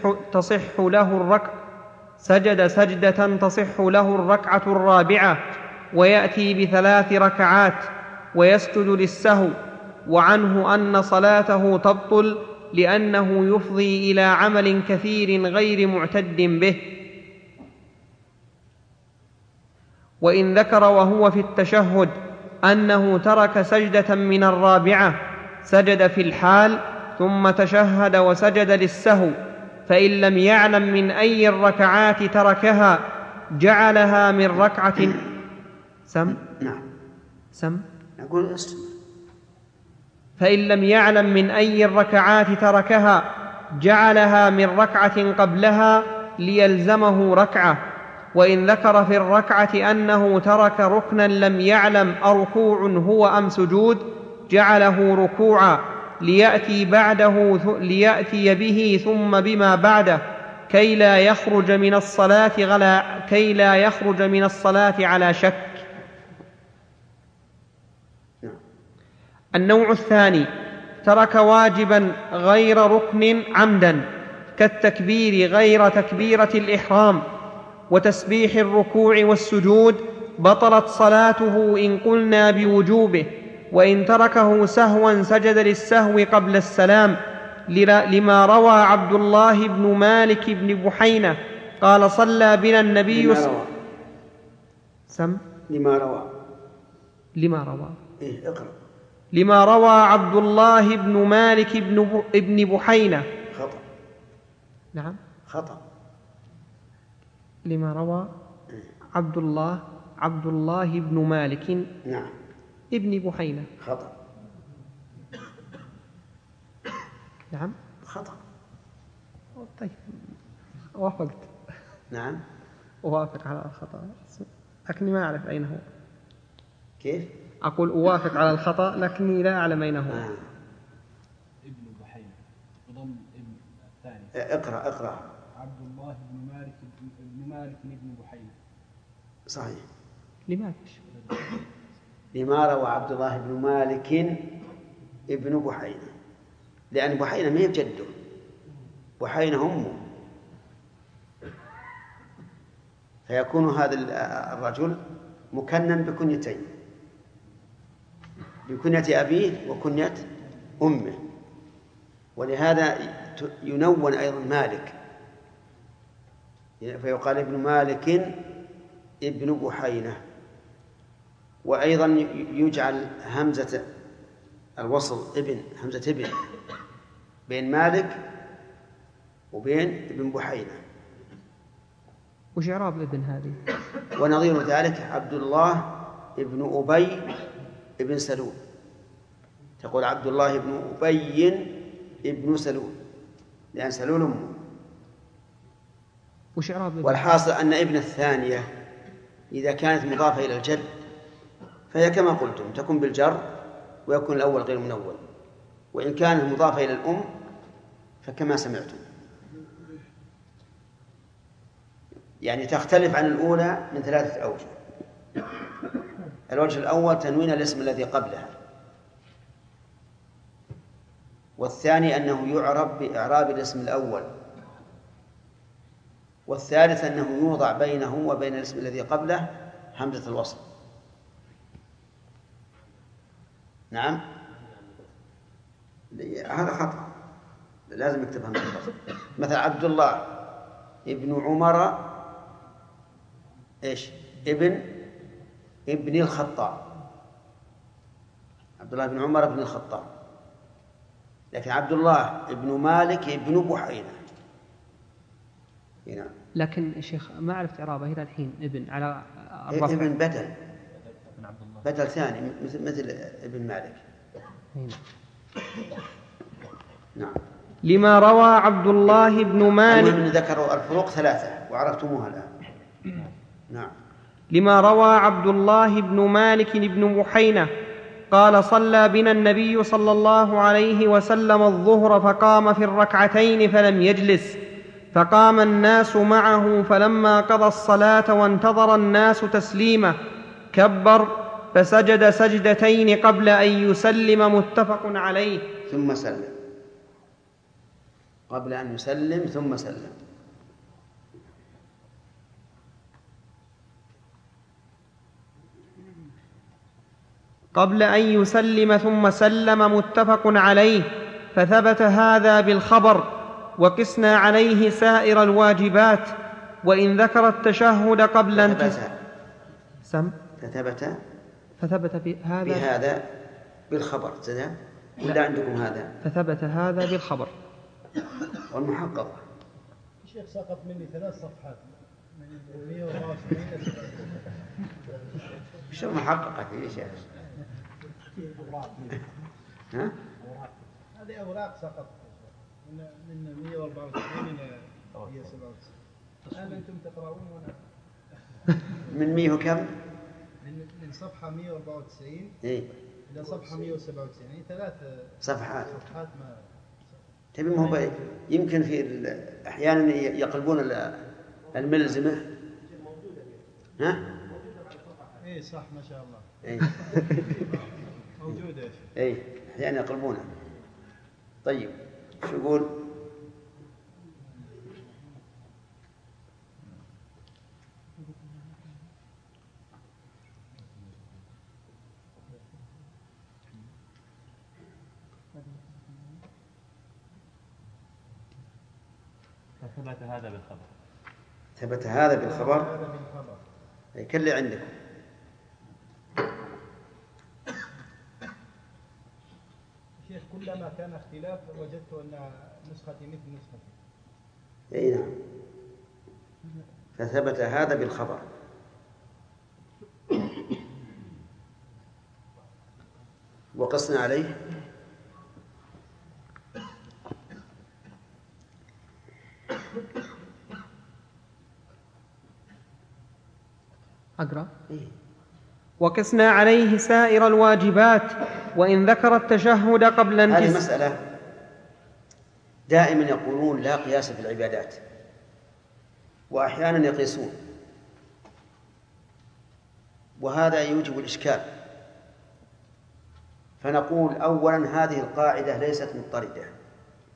[SPEAKER 3] تصح له الركعة الرابعة ويأتي ب3 ركعات ويسجد للسهو، وعنه أن صلاته تبطل لأنه يفضي إلى عمل كثير غير معتد به. وإن ذكر وهو في التشهد أنه ترك سجدة من الرابعة سجد في الحال ثم تشهد وسجد للسهو، فإن لم يعلم من أي الركعات تركها جعلها من ركعة
[SPEAKER 2] نقول
[SPEAKER 3] فإن لم يعلم من أي الركعات تركها جعلها من ركعة قبلها ليلزمه ركعة. وإن ذكر في الركعة أنه ترك ركنا لم يعلم أركوع هو أم سجود جعله ركوعا ليأتي به ثم بما بعده كي لا يخرج من الصلاة على شك. النوع الثاني ترك واجبا غير ركن عمدا كالتكبير غير تكبيرة الإحرام وتسبيح الركوع والسجود، بطلت صلاته إن قلنا بوجوبه. وإن تركه سهوا سجد للسهو قبل السلام لما روى عبد الله بن مالك بن بحينة قال صلى بنا النبي لما روى عبد الله بن مالك بن بحينة
[SPEAKER 2] خطأ.
[SPEAKER 3] نعم
[SPEAKER 2] خطأ.
[SPEAKER 3] لما روى عبد الله بن مالك
[SPEAKER 2] نعم
[SPEAKER 3] ابن بحينة
[SPEAKER 2] خطأ.
[SPEAKER 3] نعم
[SPEAKER 2] خطأ.
[SPEAKER 3] طيب وافقت.
[SPEAKER 2] نعم
[SPEAKER 3] أوافق على الخطأ لكني ما أعرف أين هو.
[SPEAKER 2] كيف؟
[SPEAKER 3] أقول أوافق على الخطأ لكني لا أعلم أين هو.
[SPEAKER 9] ابن بحينة وضم ابن الثاني.
[SPEAKER 2] اقرأ.
[SPEAKER 9] عبد الله بن مالك بن بحينة.
[SPEAKER 2] صحيح. لما روى عبد الله بن مالك ابن بحينة، لأن بحينة ما هي بجده، بحينة أمه. فيكون هذا الرجل مكنن بكنيتين، بكنية أبيه وكنية أمه. ولهذا ينون أيضا مالك، فيقال ابن مالك ابن بحينة. وأيضا يجعل همزة الوصل همزة ابن بين مالك وبين ابن بحينة.
[SPEAKER 3] وش إعراب ابن هذه؟
[SPEAKER 2] ونظير ذلك عبد الله ابن أبي ابن سلول، تقول عبد الله ابن أبي ابن سلول، لأن سلول أمه.
[SPEAKER 3] وش إعراب ابن؟
[SPEAKER 2] والحاصل أن ابن الثانية إذا كانت مضافة إلى الجد فهي كما قلتم تكون بالجر ويكون الأول غير منون، وإن كانت مضافة إلى الأم فكما سمعتم، يعني تختلف عن الأولى من 3 أوجه. الوجه الأول تنوين الاسم الذي قبلها، والثاني أنه يعرب بإعراب الاسم الأول، والثالث أنه يوضع بينه وبين الاسم الذي قبله همزة الوصل. نعم، هذا خطأ، لازم يكتب همزة الوصل. مثلا عبد الله ابن عمر ابن الخطاب، عبد الله بن عمر ابن الخطاب، لكن عبد الله ابن مالك ابن بحينة هنا.
[SPEAKER 3] لكن شيخ ما عرفت إعرابه إلى الحين. ابن على الرفع،
[SPEAKER 2] ابن بدل ثاني مثل ابن مالك. نعم.
[SPEAKER 3] لما روى عبد الله بن مالك،
[SPEAKER 2] المهم ذكروا الفروق 3 وعرفتموها الآن. نعم.
[SPEAKER 3] لما روى عبد الله بن مالك بن بحينة قال صلى بنا النبي صلى الله عليه وسلم الظهر فقام في الركعتين فلم يجلس، فقام الناس معه، فلما قضى الصلاة وانتظر الناس تسليمه كبر فسجد سجدتين قبل أن يسلم، متفق عليه.
[SPEAKER 2] ثم سلم، قبل أن يسلم ثم سلم.
[SPEAKER 3] قبل أن يسلم ثم سلم، متفق عليه. فثبت هذا بالخبر، وقسنا عليه سائر الواجبات. وإن ذكر التشهد قبل أن فثبت
[SPEAKER 2] بهذا بالخبر. ولا عندكم هذا؟
[SPEAKER 3] فثبت هذا بالخبر.
[SPEAKER 2] والمحقق
[SPEAKER 5] الشيخ سقط مني 3 صفحات من 124.
[SPEAKER 2] شو محققة يا شيخ؟ ها؟
[SPEAKER 5] هذه أوراق سقط من 194 إلى 197. الآن أنتم تقرؤون وأنا
[SPEAKER 2] من 100 وكم؟
[SPEAKER 5] من صفحة 194
[SPEAKER 2] إيه؟
[SPEAKER 5] إلى صفحة 197، يعني 3
[SPEAKER 2] صفحات.
[SPEAKER 5] ما
[SPEAKER 2] تبي ما هو يمكن في أحيانا يقلبون الملزمة. ها؟
[SPEAKER 5] إيه صح ما شاء الله.
[SPEAKER 2] إيه.
[SPEAKER 5] موجودة.
[SPEAKER 2] إيه أحيانا يقلبونها. طيب شو يقول؟
[SPEAKER 10] ثبت هذا بالخبر.
[SPEAKER 2] ثبت هذا بالخبر. كل اللي عندكم.
[SPEAKER 5] شيخ كلما كان اختلاف وجدت أن نسختي مثل نسختي.
[SPEAKER 2] أي نعم. فثبت هذا بالخبر. وقصنا عليه
[SPEAKER 3] أقرأ. وقسنا عليه سائر الواجبات، وإن ذكر التشهد قبل
[SPEAKER 2] هذه مسألة دائما يقولون لا قياس في العبادات، وأحيانا يقيسون، وهذا يوجب الإشكال. فنقول أولا هذه القاعدة ليست مضطردة،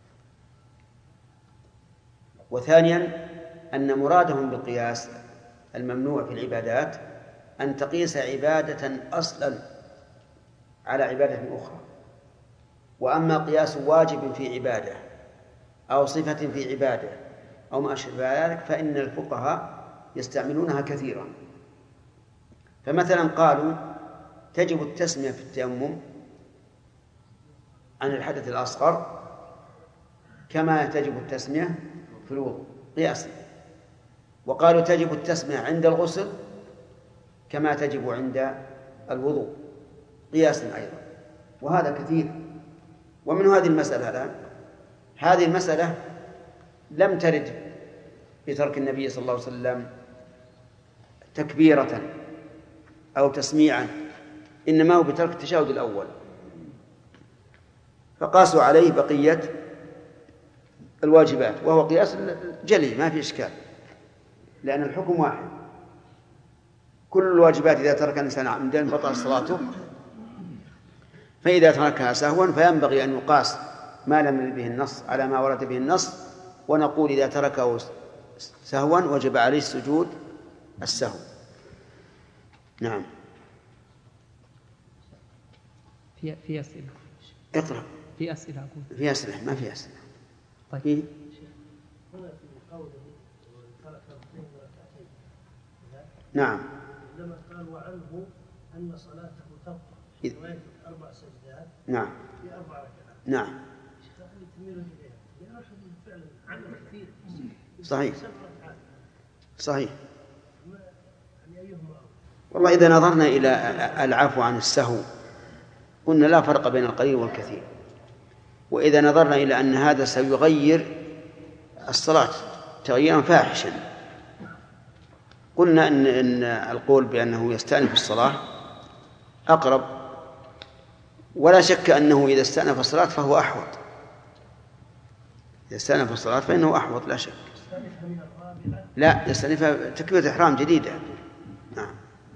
[SPEAKER 2] وثانيا أن مرادهم بالقياس الممنوع في العبادات أن تقيس عبادة أصلا على عبادة أخرى. وأما قياس واجب في عبادة أو صفة في عبادة أو ما أشبه ذلك فإن الفقهاء يستعملونها كثيرا. فمثلا قالوا تجب التسمية في التيمم عن الحدث الأصغر كما تجب التسمية في الوضوء قياسا، وقالوا تجب التسمية عند الغسل كما تجب عند الوضوء قياسا أيضا، وهذا كثير. ومن هذه المسألة الآن، هذه المسألة لم ترد بترك النبي صلى الله عليه وسلم تكبيرة أو تسميعا، إنما هو بترك التشهد الأول، فقاسوا عليه بقية الواجبات، وهو قياس جلي ما في إشكال، لأن الحكم واحد. كل الواجبات إذا ترك الإنسان عمدا بطل صلاته، فإذا تركها سهوا فينبغي أن يقاس ما لم يرد به النص على ما ورد به النص، ونقول إذا تركه سهوا وجب عليه السجود السهو. نعم.
[SPEAKER 3] في أسئلة.
[SPEAKER 2] اقرأ.
[SPEAKER 3] في أسئلة أقول.
[SPEAKER 2] في أسئلة ما في أسئلة.
[SPEAKER 3] طيب.
[SPEAKER 2] هنا
[SPEAKER 11] في قوله ترك اثنين ركعتين.
[SPEAKER 2] نعم.
[SPEAKER 11] لما قال وعنه أن صلاته تبقى في رواية 4 سجدات.
[SPEAKER 2] نعم.
[SPEAKER 11] في 4 ركعات.
[SPEAKER 2] نعم.
[SPEAKER 11] تميل إليها لأنه فعلا عمل كثير.
[SPEAKER 2] صحيح.
[SPEAKER 11] 7 ركعات.
[SPEAKER 2] صحيح.
[SPEAKER 11] يعني أيهما؟
[SPEAKER 2] والله إذا نظرنا إلى العفو عن السهو قلنا لا فرق بين القليل والكثير، وإذا نظرنا إلى أن هذا سيغير الصلاة تغييرا فاحشا قلنا إن القول بأنه يستأنف الصلاة أقرب، ولا شك أنه إذا استأنف الصلاة فهو أحوط. إذا استأنف الصلاة فإنه أحوط لا شك. لا يستأنفها تكبيرة إحرام جديدة. نعم.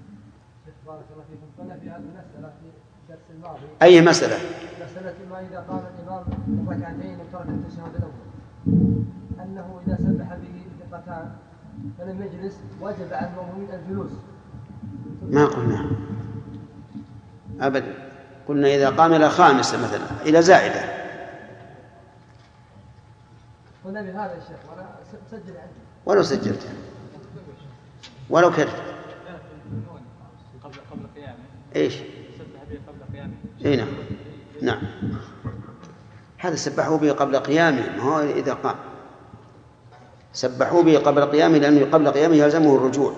[SPEAKER 2] أي مسألة؟
[SPEAKER 12] مسألة ما إذا قام الإمام ركعتين وترك التشهد الأول، أنه إذا سبح به ركعتان فلم يجلس وجب على المأمومين الجلوس.
[SPEAKER 2] ما قلنا أبدا، قلنا إذا قام إلى خامسة مثلا إلى زائدة.
[SPEAKER 12] قلنا بهذا الشيخ وأنا سجل عندي.
[SPEAKER 2] ولو سجلت ولو كرت
[SPEAKER 8] قبل قيامه.
[SPEAKER 2] إيش؟
[SPEAKER 8] سبح به قبل قيامه.
[SPEAKER 2] إيه نعم. نعم. هذا سبحوا به قبل قيامه، ما هو إذا قام. سبحوا به قبل قيامه لأنه قبل قيامه يلزمه الرجوع.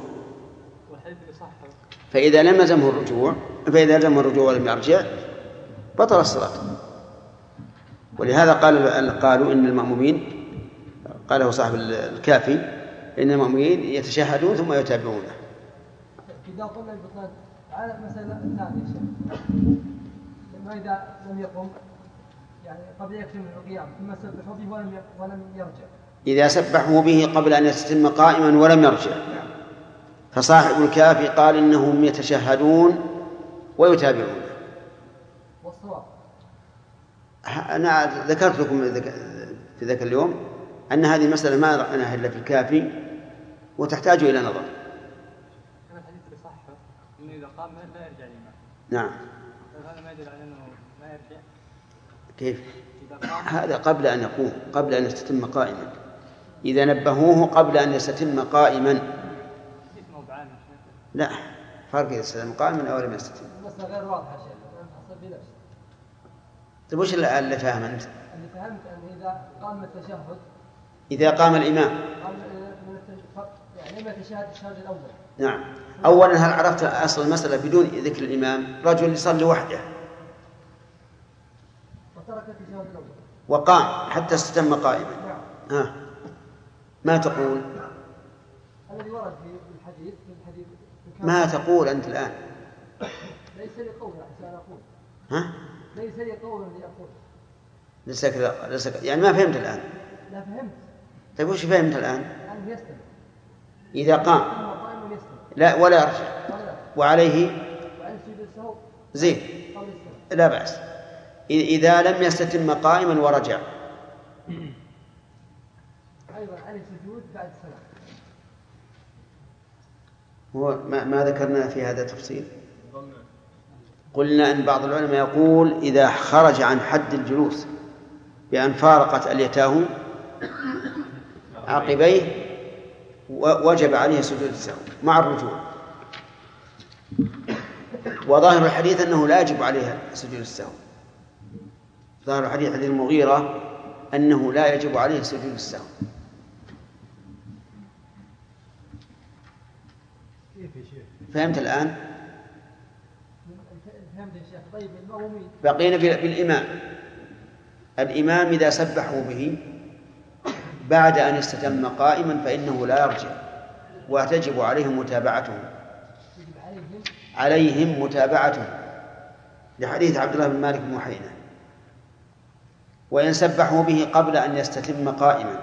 [SPEAKER 2] فإذا لم يلزمه الرجوع ولم يرجع بطل الصلاة. ولهذا قالوا إن المأمومين، قاله صاحب الكافي، إن المأمومين يتشهدون ثم يتابعونه.
[SPEAKER 12] إذا قلنا البطلان على مسألة ثانية شيخ، لما إذا لم يقم يعني قبل يكتمل القيام ثم سبحوا به ولم يرجع.
[SPEAKER 2] إذا سبحوا به قبل أن يستتم قائما ولم يرجع، فصاحب الكافي قال إنهم يتشهدون ويتابعون.
[SPEAKER 12] والصواب
[SPEAKER 2] أنا ذكرت لكم في ذاك اليوم أن هذه المسألة ما رأيناها إلا في الكافي وتحتاج إلى نظر.
[SPEAKER 8] أنا الحديث بصحة إنه إذا قام لا يرجع الإمام.
[SPEAKER 2] نعم.
[SPEAKER 8] هذا ما يدل على أنه ما يرجع.
[SPEAKER 2] كيف؟ هذا قبل أن يقوم، قبل أن يستتم قائما. إذا نبهوه قبل أن يستتم قائما. لا فرق إذا استتم قائما أو لم يستتم.
[SPEAKER 12] المسألة غير واضحة شيخ، أنا حسب بنفسي.
[SPEAKER 2] طيب وش اللي فاهم أنت؟
[SPEAKER 12] اللي فهمت أن إذا قام التشهد،
[SPEAKER 2] إذا قام الإمام
[SPEAKER 12] يعني لما يتشهد التشهد الأول.
[SPEAKER 2] نعم. أولا هل عرفت أصل المسألة بدون ذكر الإمام؟ رجل يصلي وحده
[SPEAKER 12] وترك التشهد الأول
[SPEAKER 2] وقام حتى استتم قائما. ما تقول؟
[SPEAKER 12] الذي ورد في الحديث
[SPEAKER 2] ما تقول أنت الآن؟
[SPEAKER 12] ليس لي قول أحسن أقول. ليس لي قول لأقول.
[SPEAKER 2] ليس كذا يعني ما فهمت الآن؟
[SPEAKER 12] لا فهمت.
[SPEAKER 2] طيب وش فهمت الآن؟
[SPEAKER 12] أنه يستمع.
[SPEAKER 2] إذا قام لا ولا يرجع وعليه زين لا بأس. إذا لم يستتم قائما ورجع
[SPEAKER 12] أيضا عليه سجود بعد السلام.
[SPEAKER 2] هو ما ذكرنا في هذا التفصيل. قلنا أن بعض العلماء يقول إذا خرج عن حد الجلوس بأن فارقت أليتاه عقبيه وجب عليه سجود السهو مع الرجوع. وظاهر الحديث أنه لا يجب عليه سجود السهو. ظاهر الحديث حديث المغيرة أنه لا يجب عليه سجود السهو. فهمت الآن؟ بقينا بالإمام. الإمام إذا سبحوا به بعد أن يستتم قائما فإنه لا يرجع وتجب عليهم متابعته لحديث عبد الله بن مالك بن محينة. وإن سبحوا به قبل أن يستتم قائما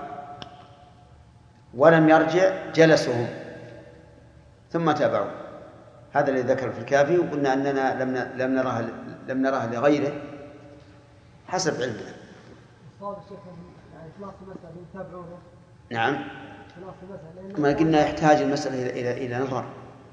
[SPEAKER 2] ولم يرجع جلسهم ثم تابعوا. هذا الذي ذكر في الكافي، وقلنا أننا لم نراه لغيره حسب علمنا. نعم، ما قلنا يحتاج المسألة إلى نظر.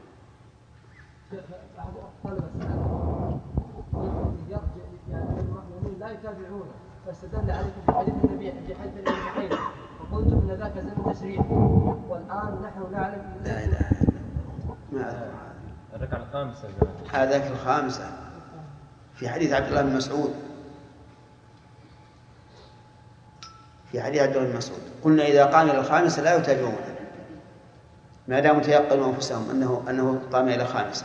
[SPEAKER 12] لا يتابعونه فاستدل عليكم بحديث النبي في حديث النبي وقلتم ان ذاك زمن تشريع والان نحن نعلم.
[SPEAKER 2] لا اله الا الله.
[SPEAKER 10] الركعة الخامسة.
[SPEAKER 2] هذاك الخامسة في حديث عبد الله بن مسعود. في حديث عبد الله بن مسعود قلنا إذا قام إلى الخامسة لا يتابعونه ما داموا تيقنوا أنفسهم أنه قام إلى الخامسة.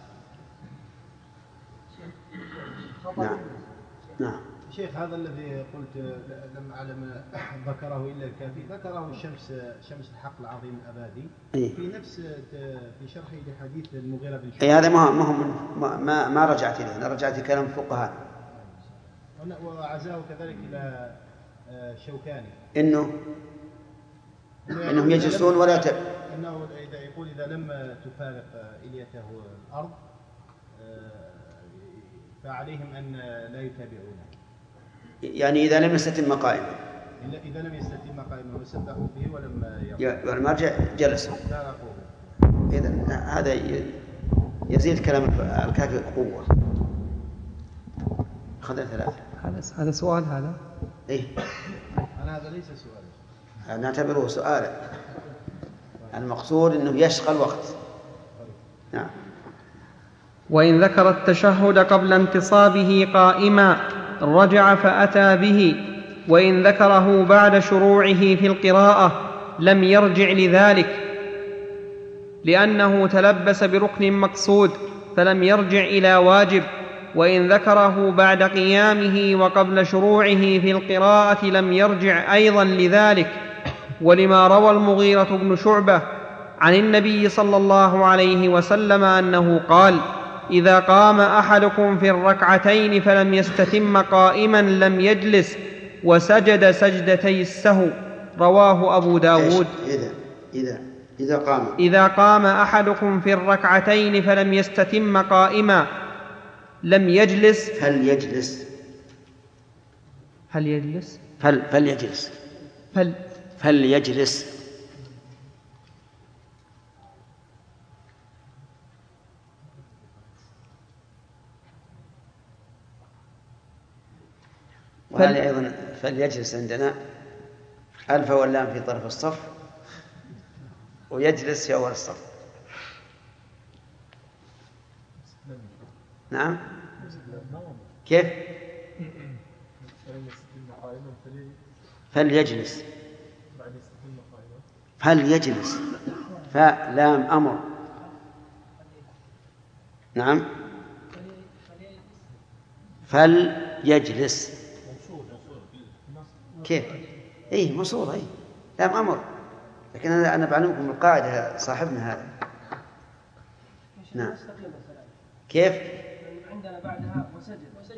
[SPEAKER 2] نعم.
[SPEAKER 6] شيخ، هذا الذي قلت لم أعلم ذكره إلا الكافي، ذكره شمس الحق العظيم الأبادي في نفس في شرحه لحديث المغيرة بن شعبة.
[SPEAKER 2] هذا ما رجعت إليه، أنا رجعت كلام الفقهاء.
[SPEAKER 6] وعزاه كذلك إلى شوكاني
[SPEAKER 2] إنهم يجلسون ولا
[SPEAKER 6] أنه إذا يقول إذا لم تفارق إليته الأرض فعليهم أن لا يتابعونه،
[SPEAKER 2] يعني إذا لم يستتم قائما.
[SPEAKER 6] إذا لم يستتم قائما وسبحوا فيه ولم
[SPEAKER 2] يرجع جلسوا. إذن هذا يزيد كلام الكافي قوة. أخذنا 3.
[SPEAKER 3] هذا سؤال هذا؟
[SPEAKER 2] إيه.
[SPEAKER 6] أنا هذا ليس سؤالا.
[SPEAKER 2] نعتبره سؤالا. المقصود أنه يشغل وقت. نعم.
[SPEAKER 3] وإن ذكر التشهد قبل انتصابه قائما رجع فأتى به، وإن ذكره بعد شروعه في القراءة لم يرجع لذلك لأنه تلبس بركن مقصود فلم يرجع إلى واجب. وإن ذكره بعد قيامه وقبل شروعه في القراءة لم يرجع أيضا لذلك، ولما روى المغيرة بن شعبة عن النبي صلى الله عليه وسلم أنه قال: إذا قام أحدكم في الركعتين فلم يستتم قائما لم يجلس وسجد سجدتي السهو. رواه أبو داود. إذا قام أحدكم في الركعتين فلم يستتم قائما لم يجلس
[SPEAKER 2] فليجلس وهذا أيضا فليجلس عندنا ألف واللام في طرف الصف ويجلس في أول الصف. نعم. كيف؟ فليجلس فلام أمر. نعم. فليجلس كيف؟ إيه مصورة إيه لام أمر، لكن أنا بعلمكم القاعدة صاحبنا هذا. نعم. كيف؟
[SPEAKER 11] عندنا بعدها وسجد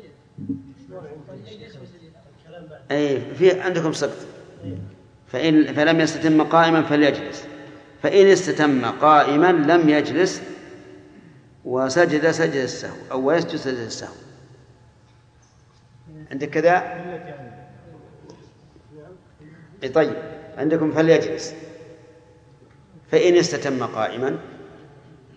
[SPEAKER 2] أي في عندكم سقط. فلم يستتم قائما فليجلس، فإن استتم قائما لم يجلس وسجد سجد السهو أو يسجد سجد السهو. عندك كذا؟ طيب عندكم فليجلس، فإن استتم قائما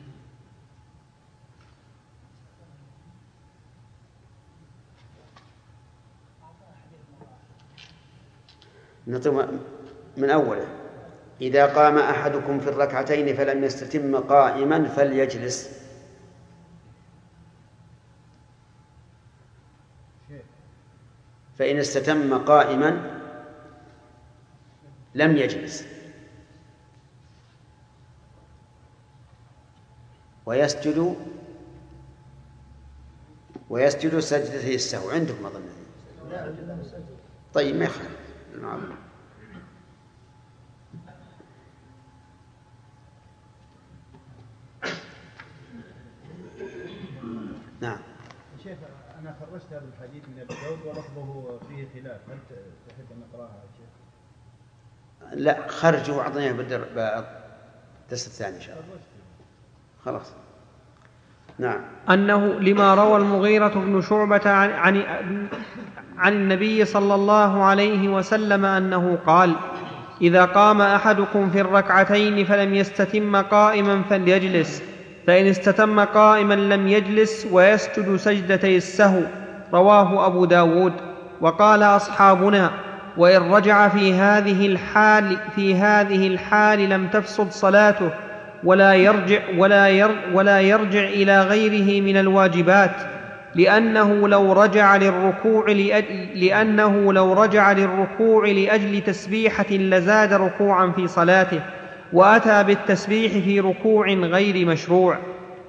[SPEAKER 2] من أوله: إذا قام أحدكم في الركعتين فلم يستتم قائما فليجلس. فإن استتم قائما لم يجلس ويسجد سجدتي السهو. عندكم أظن. طيب ما يخالف. نعم.
[SPEAKER 6] شيخ أنا خرجت هذا الحديث من أبي داود ولفظه فيه خلاف، هل تحب أن نقرأها يا شيخ؟
[SPEAKER 2] لا، خرجوا وعطناه بالدرس الثاني إن شاء الله. خلاص. نعم.
[SPEAKER 3] أنه لما روى المغيرة بن شعبة عن النبي صلى الله عليه وسلم أنه قال: إذا قام أحدكم في الركعتين فلم يستتم قائما فليجلس، فإن استتم قائما لم يجلس ويسجد سجدتي السهو. رواه أبو داود. وقال أصحابنا: وإن رجع في هذه الحال لم تفسد صلاته، ولا يرجع إلى غيره من الواجبات، لأنه لو رجع للركوع لأجل تسبيحة لزاد ركوعا في صلاته، وأتى بالتسبيح في ركوع غير مشروع.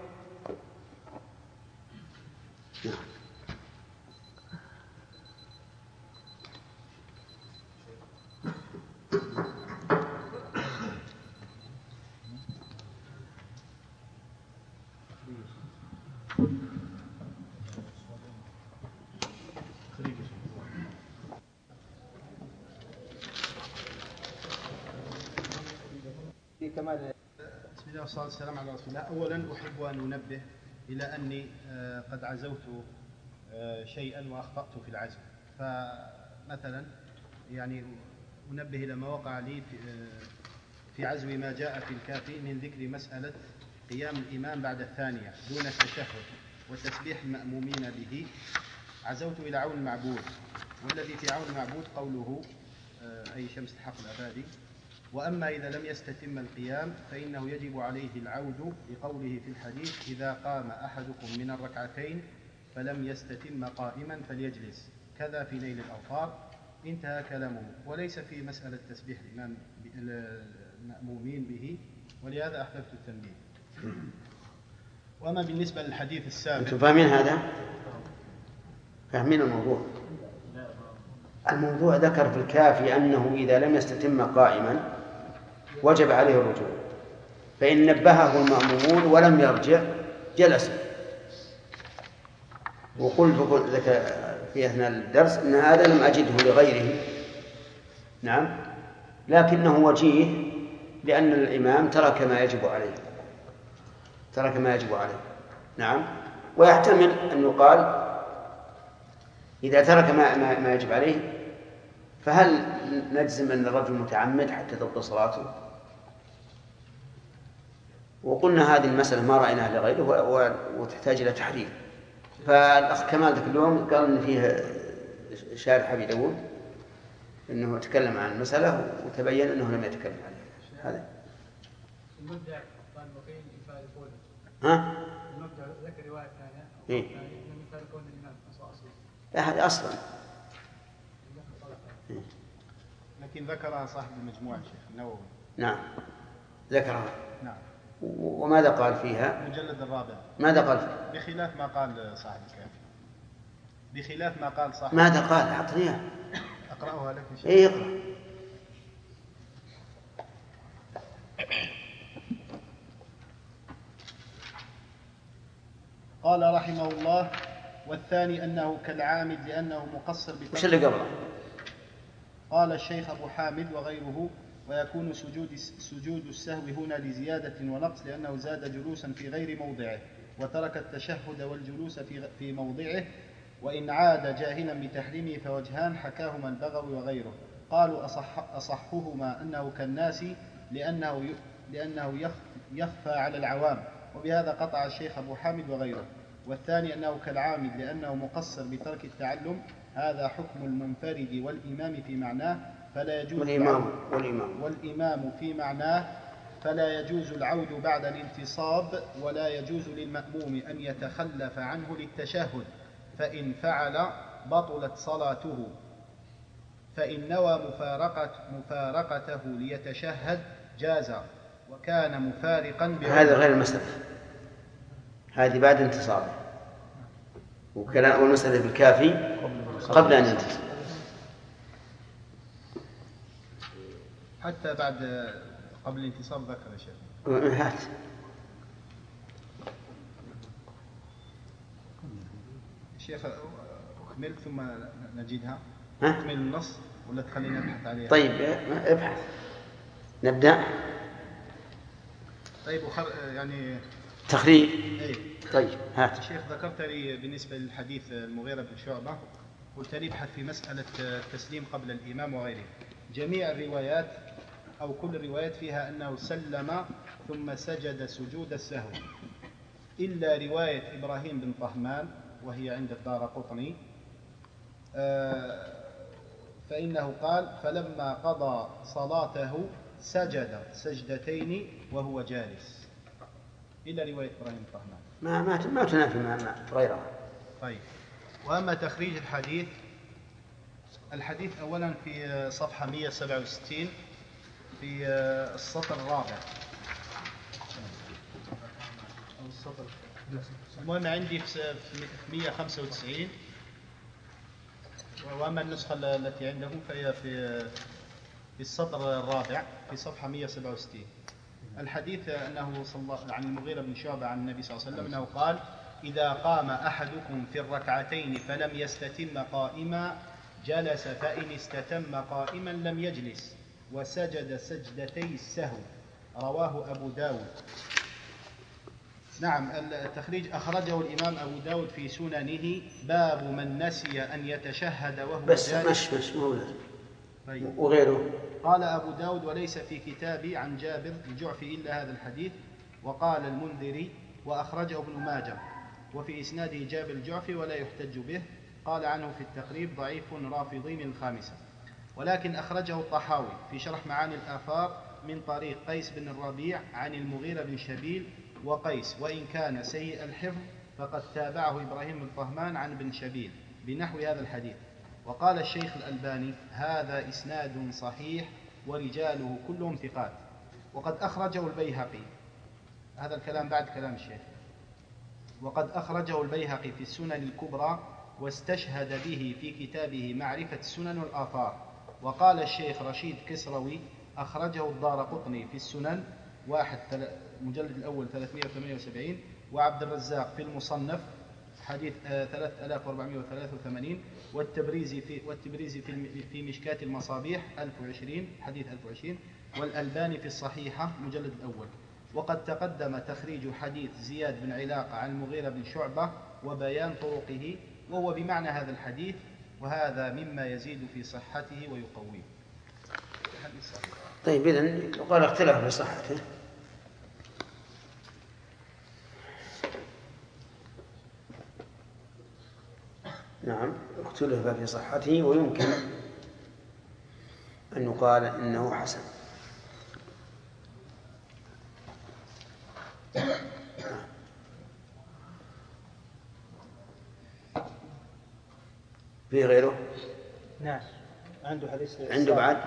[SPEAKER 6] بسم الله والصلاة والسلام على رسول الله. أولا أحب أن أنبه إلى أني قد عزوت شيئا وأخطأت في العزو. فمثلا يعني أنبه إلى ما وقع لي في عزو ما جاء في الكافي من ذكر مسألة قيام الإمام بعد الثانية دون التشهد وتسبيح المأمومين به. عزوت إلى عون المعبود، والذي في عون المعبود قوله أي شمس الحق الأبادي: وأما إذا لم يستتم القيام فإنه يجب عليه العود، لقوله في الحديث: إذا قام أحدكم من الركعتين فلم يستتم قائما فليجلس، كذا في نيل الأوطار. انتهى كلامه. وليس في مسألة تسبيح الإمام المأمومين به، ولهذا أحببت التنبيه. وأما بالنسبة للحديث السابق،
[SPEAKER 2] أنتم فاهمين هذا؟ فاهمين الموضوع ذكر في الكافي أنه إذا لم يستتم قائما وجب عليه الرجوع، فإن نبهه المأمومون ولم يرجع جلس. وقلت لك في أثناء الدرس أن هذا لم أجده لغيره. نعم، لكنه وجيه لأن الإمام ترك ما يجب عليه. نعم. ويحتمل أن يقال إذا ترك ما يجب عليه فهل نجزم أن الرجل متعمد حتى تبطل صلاته؟ وقلنا هذه المسألة ما رأيناها لغيره وتحتاج إلى تحرير. فالأخ كمال ذاك اليوم قال إن فيه شارح أبي داود إنه تكلم عن المسألة وتبين أنه لم يتكلم عليها. هذا
[SPEAKER 4] المبدع طالب وكيل يفارقونه. المبدع ذكر رواية ثانية لم يفارقون الإمام
[SPEAKER 2] هذا أصلا.
[SPEAKER 6] لكن ذكرها صاحب المجموعة الشيخ النووي.
[SPEAKER 2] نعم ذكرها.
[SPEAKER 6] نعم.
[SPEAKER 2] وماذا قال فيها؟
[SPEAKER 6] المجلد الرابع.
[SPEAKER 2] ماذا قال فيها؟
[SPEAKER 6] بخلاف ما قال صاحب الكافي. بخلاف ما قال صاحب.
[SPEAKER 2] ماذا قال؟ أعطنيها.
[SPEAKER 6] أقرأها لك إن شاء
[SPEAKER 2] الله.
[SPEAKER 6] اقرأ. قال رحمه الله: والثاني أنه كالعامد لأنه مقصر بترك.
[SPEAKER 2] وش اللي قبله؟
[SPEAKER 6] قال الشيخ أبو حامد وغيره: ويكون سجود السهو هنا لزيادة ونقص، لأنه زاد جلوسا في غير موضعه وترك التشهد والجلوس في موضعه. وإن عاد جاهلا بتحريمه فوجهان حكاهما البغوي وغيره. قالوا أصحهما أنه كالناس لأنه يخفى على العوام، وبهذا قطع الشيخ أبو حامد وغيره. والثاني أنه كالعامد لأنه مقصر بترك التعلم، هذا حكم المنفرد والإمام في معناه، فلا يجوز والإمام في معناه فلا يجوز العود بعد الانتصاب، ولا يجوز للمأموم أن يتخلف عنه للتشهد، فإن فعل بطلت صلاته، فإن نوى مفارقته ليتشهد جاز، وكان مفارقا
[SPEAKER 2] هذا غير المسألة، هذه بعد انتصابه، والمسألة بالكافي قبل أن ينتصب.
[SPEAKER 6] حتى بعد قبل الانتصاب ذكر يا شيخ.
[SPEAKER 2] هات
[SPEAKER 6] شيخ أكمل ثم نجدها. أكمل النص ولا تخلينا نبحث عليها؟
[SPEAKER 2] طيب ابحث، نبدأ.
[SPEAKER 6] طيب يعني
[SPEAKER 2] تخريج.
[SPEAKER 6] أي.
[SPEAKER 2] طيب هات.
[SPEAKER 6] شيخ ذكرت لي بالنسبة للحديث المغيرة بن شعبة، قلت لي ابحث في مسألة التسليم قبل الإمام وغيره. جميع الروايات أو كل الروايات فيها أنه سلم ثم سجد سجود السهو، إلا رواية إبراهيم بن طهمان وهي عند الدارقطني، فإنه قال فلما قضى صلاته سجد سجدتين وهو جالس، إلا رواية إبراهيم بن طهمان
[SPEAKER 2] ما تنافي مع غيرها.
[SPEAKER 6] طيب، وأما تخريج الحديث أولا في صفحة 167 في السطر الرابع، المهم عندي في 195، وأما النسخة التي عندهم فهي في السطر الرابع في صفحة 167. الحديث أنه عن المغيرة بن شعبة عن النبي صلى الله عليه وسلم أنه قال إذا قام أحدكم في الركعتين فلم يستتم قائما جلس، فإن استتم قائما لم يجلس، وسجد سجدتي السهو، رواه أبو داود. نعم، التخريج أخرجه الإمام أبو داود في سننه، باب من نسي أن يتشهد وهو
[SPEAKER 2] بس
[SPEAKER 6] جالس.
[SPEAKER 2] مش مولد. طيب. وغيره
[SPEAKER 6] قال أبو داود وليس في كتابي عن جابر الجعفي إلا هذا الحديث. وقال المنذري وأخرجه ابن ماجه وفي إسناده جابر الجعفي ولا يحتج به، قال عنه في التقريب ضعيف رافضي من الخامسة. ولكن أخرجه الطحاوي في شرح معاني الآثار من طريق قيس بن الربيع عن المغيرة بن شبيل وقيس، وإن كان سيء الحفظ فقد تابعه إبراهيم بن طهمان عن بن شبيل بنحو هذا الحديث. وقال الشيخ الألباني هذا إسناد صحيح ورجاله كلهم ثقات. وقد أخرجه البيهقي، هذا الكلام بعد كلام الشيخ، وقد أخرجه البيهقي في السنن الكبرى واستشهد به في كتابه معرفة السنن والآثار. وقال الشيخ رشيد كسروي أخرجه الدارقطني في السنن مجلد الأول 378، وعبد الرزاق في المصنف حديث 3483، والتبريزي في مشكاة المصابيح 1020 حديث 1020، والألباني في الصحيحة مجلد الأول. وقد تقدم تخريج حديث زياد بن علاقة عن المغيرة بن شعبة وبيان طرقه، وهو بمعنى هذا الحديث، وهذا مما يزيد في صحته ويقويه.
[SPEAKER 2] طيب إذن يقال اختلف في صحته. نعم اختلف في صحته، ويمكن أن يقال إنه حسن. في غيره؟
[SPEAKER 5] نعم عنده حديث
[SPEAKER 2] عنده بعد؟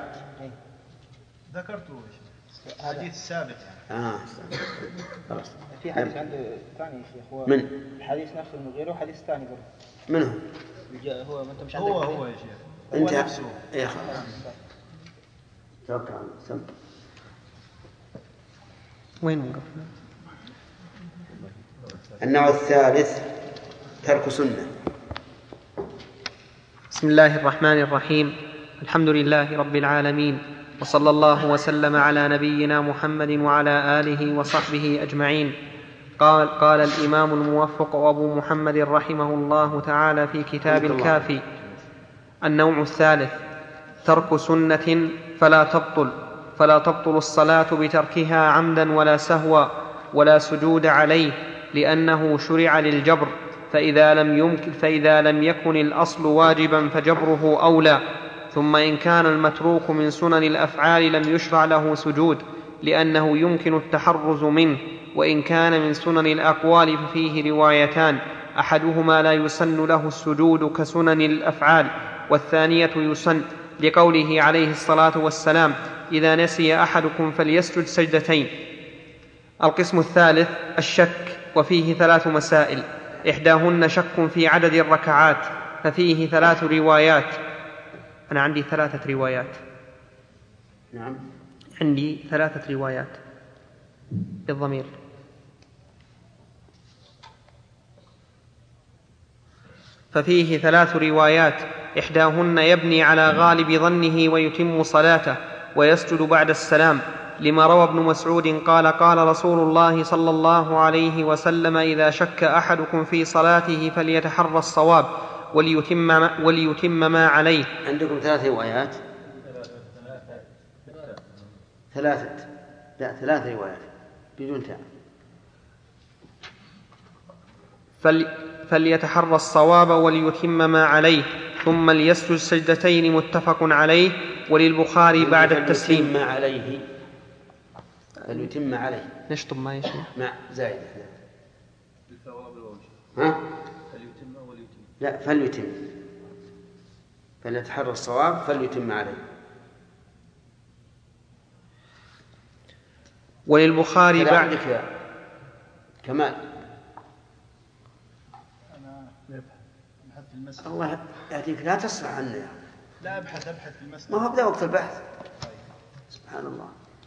[SPEAKER 6] ذكرته حديث سابق
[SPEAKER 2] خلاص.
[SPEAKER 5] في حديث عنده ثاني يا شيخ، هو
[SPEAKER 2] من
[SPEAKER 5] حديث نفس المغيرة وحديث ثاني برضه.
[SPEAKER 2] من هو؟
[SPEAKER 5] هو ما انت مش عندك
[SPEAKER 6] هو يا شيخ،
[SPEAKER 2] انت
[SPEAKER 6] هو نفسه.
[SPEAKER 2] يا اخي توكل على الله.
[SPEAKER 3] وين وقفنا؟
[SPEAKER 2] النوع الثالث ترك سنة.
[SPEAKER 3] بسم الله الرحمن الرحيم، الحمد لله رب العالمين، وصلى الله وسلم على نبينا محمد وعلى آله وصحبه أجمعين. قال الإمام الموفق أبو محمد رحمه الله تعالى في كتاب الكافي: النوع الثالث ترك سنة فلا تبطل الصلاة بتركها عمدا ولا سهوا ولا سجود عليه، لأنه شرع للجبر، فإذا لم يكن الأصل واجبا فجبره أولى، ثم إن كان المتروك من سنن الأفعال لم يشرع له سجود لأنه يمكن التحرز منه. وإن كان من سنن الأقوال ففيه روايتان، أحدهما لا يسن له السجود كسنن الأفعال، والثانية يسن، لقوله عليه الصلاة والسلام: إذا نسي أحدكم فليسجد سجدتين. القسم الثالث الشك، وفيه 3 مسائل، إحداهن شك في عدد الركعات، ففيه 3 روايات. أنا عندي 3 روايات.
[SPEAKER 2] نعم،
[SPEAKER 3] عندي 3 روايات بالضمير. ففيه 3 روايات، إحداهن يبني على غالب ظنه ويتم صلاته ويسجد بعد السلام، لما روى ابن مسعود قال: قال رسول الله صلى الله عليه وسلم: إذا شك أحدكم في صلاته فليتحرى الصواب وليتم ما عليه.
[SPEAKER 2] عندكم 3 روايات؟ 3 لا 3 روايات بدون تعب.
[SPEAKER 3] فليتحرى الصواب وليتم ما عليه، ثم ليسجد سجدتين، متفق عليه. وللبخاري بعد التسليم.
[SPEAKER 2] فليتم عليه، فليتم عليه.
[SPEAKER 3] نشطب ما يا شيخ؟
[SPEAKER 2] مع زائد.
[SPEAKER 7] الثواب والوجه.
[SPEAKER 2] ها؟
[SPEAKER 7] فليتم وليتم.
[SPEAKER 2] لا، فليتم. فليتحرى الصواب فليتم عليه.
[SPEAKER 3] وللبخاري بعد
[SPEAKER 2] كمال.
[SPEAKER 6] أنا أبحث في المسألة.
[SPEAKER 2] الله يهديك، لا تصرع عنا.
[SPEAKER 6] لا أبحث في المسألة.
[SPEAKER 2] ما هو بدأ وقت البحث. سبحان الله.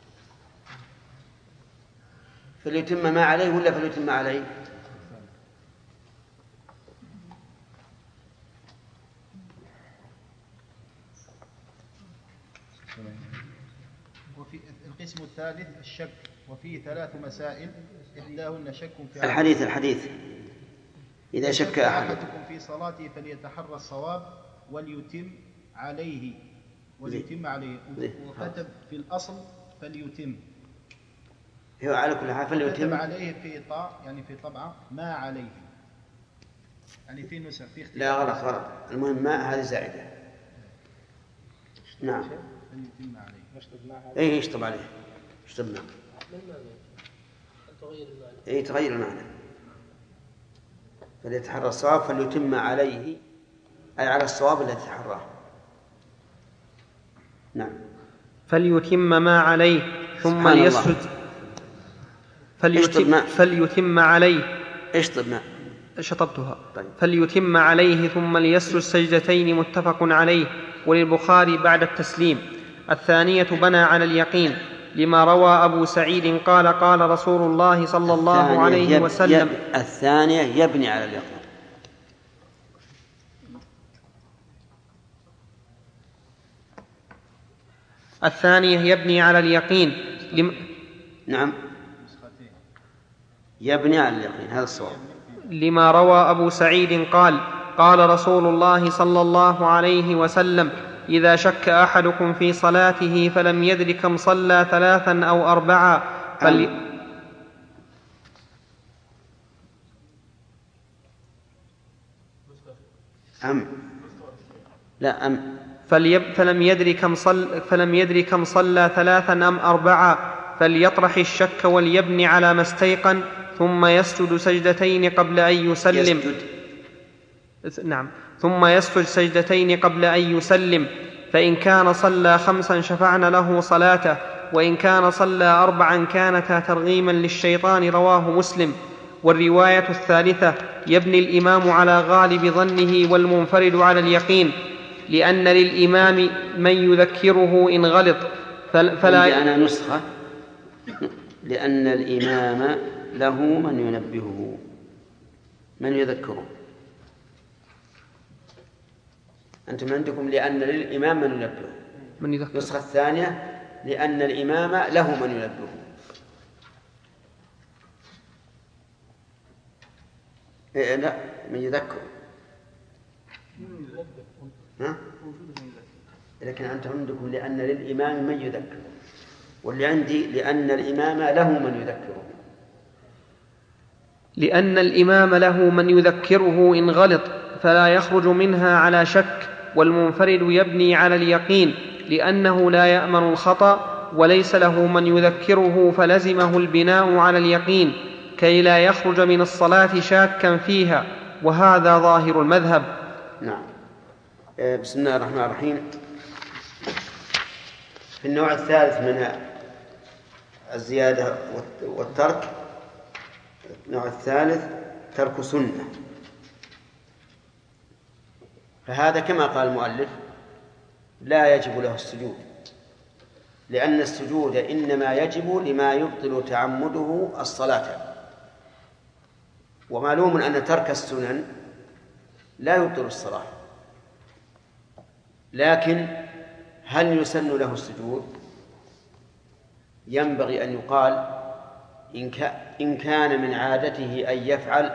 [SPEAKER 2] فليتم ما عليه ولا فليتم عليه؟
[SPEAKER 6] وفي القسم الثالث الشك، وفيه 3 مسائل، إحداهن شك في
[SPEAKER 2] الحديث إذا شك
[SPEAKER 6] أحدكم في صلاته فليتحرى الصواب وليتم عليه. وكتب في الأصل فليتم.
[SPEAKER 2] هو على كل حال فليتم.
[SPEAKER 6] كتب عليه في يعني في طبعة ما عليه، يعني في نسخ في اختلاف.
[SPEAKER 2] لا غلط. المهم ما هذه زائدة. نعم.
[SPEAKER 6] فليتم عليه.
[SPEAKER 2] ايه يشطب عليه. يشطبنا. ايه تغير المعنى. فليتحرى الصواب فليتم عليه، أي على الصواب الذي تحراه. نعم.
[SPEAKER 3] فليتم ما عليه ثم ليسجد. فليتم عليه.
[SPEAKER 2] اشطب. نعم.
[SPEAKER 3] شطبتها.
[SPEAKER 2] طيب.
[SPEAKER 3] فليتم عليه ثم ليسجد سجدتين، متفق عليه. وللبخاري بعد التسليم. الثانية بنى على اليقين، لما روى أبو سعيد قال: قال رسول الله صلى الله عليه وسلم.
[SPEAKER 2] الثانية يبني على اليقين.
[SPEAKER 3] الثانية يبني على اليقين.
[SPEAKER 2] نعم، يبني على اليقين، هذا الصواب.
[SPEAKER 3] لما روى أبو سعيد قال: قال رسول الله صلى الله عليه وسلم: إذا شك أحدكم في صلاته فلم يدر كم صلى 3 أو 4 فلم يدر كم صلى 3 أم 4 فليطرح الشك وليبني على ما استيقن، ثم يسجد سجدتين قبل أن يسلم. ثم يسجد سجدتين قبل أن يسلم. فإن كان صلى 5 شفعن له صلاته، وإن كان صلى 4 كانتا ترغيما للشيطان. رواه مسلم. والرواية الثالثة يبني الإمام على غالب ظنه والمنفرد على اليقين، لأن للإمام من يذكره إن غلط
[SPEAKER 2] فلا. أنا نسخة لأن الإمام له من ينبهه، من يذكره. أنتم عندكم لأن للإمام من ينبهه. النسخة الثانية لأن الإمام له من ينبهه. لا، من يذكره. لكن أنتم عندكم لأن للإمام من يذكره، واللي عندي لأن الإمام له من يذكره.
[SPEAKER 3] لأن الإمام له من يذكره إن غلط فلا يخرج منها على شك، والمنفرد يبني على اليقين لأنه لا يأمن الخطأ وليس له من يذكره فلزمه البناء على اليقين كي لا يخرج من الصلاة شاكا فيها، وهذا ظاهر المذهب.
[SPEAKER 2] نعم. بسم الله الرحمن الرحيم. في النوع الثالث من الزيادة والترك، النوع الثالث ترك سنة، فهذا كما قال المؤلف لا يجب له السجود، لأن السجود إنما يجب لما يبطل تعمده الصلاة، ومعلوم أن ترك السنن لا يبطل الصلاة، لكن هل يسن له السجود؟ ينبغي أن يقال إن كان من عادته أن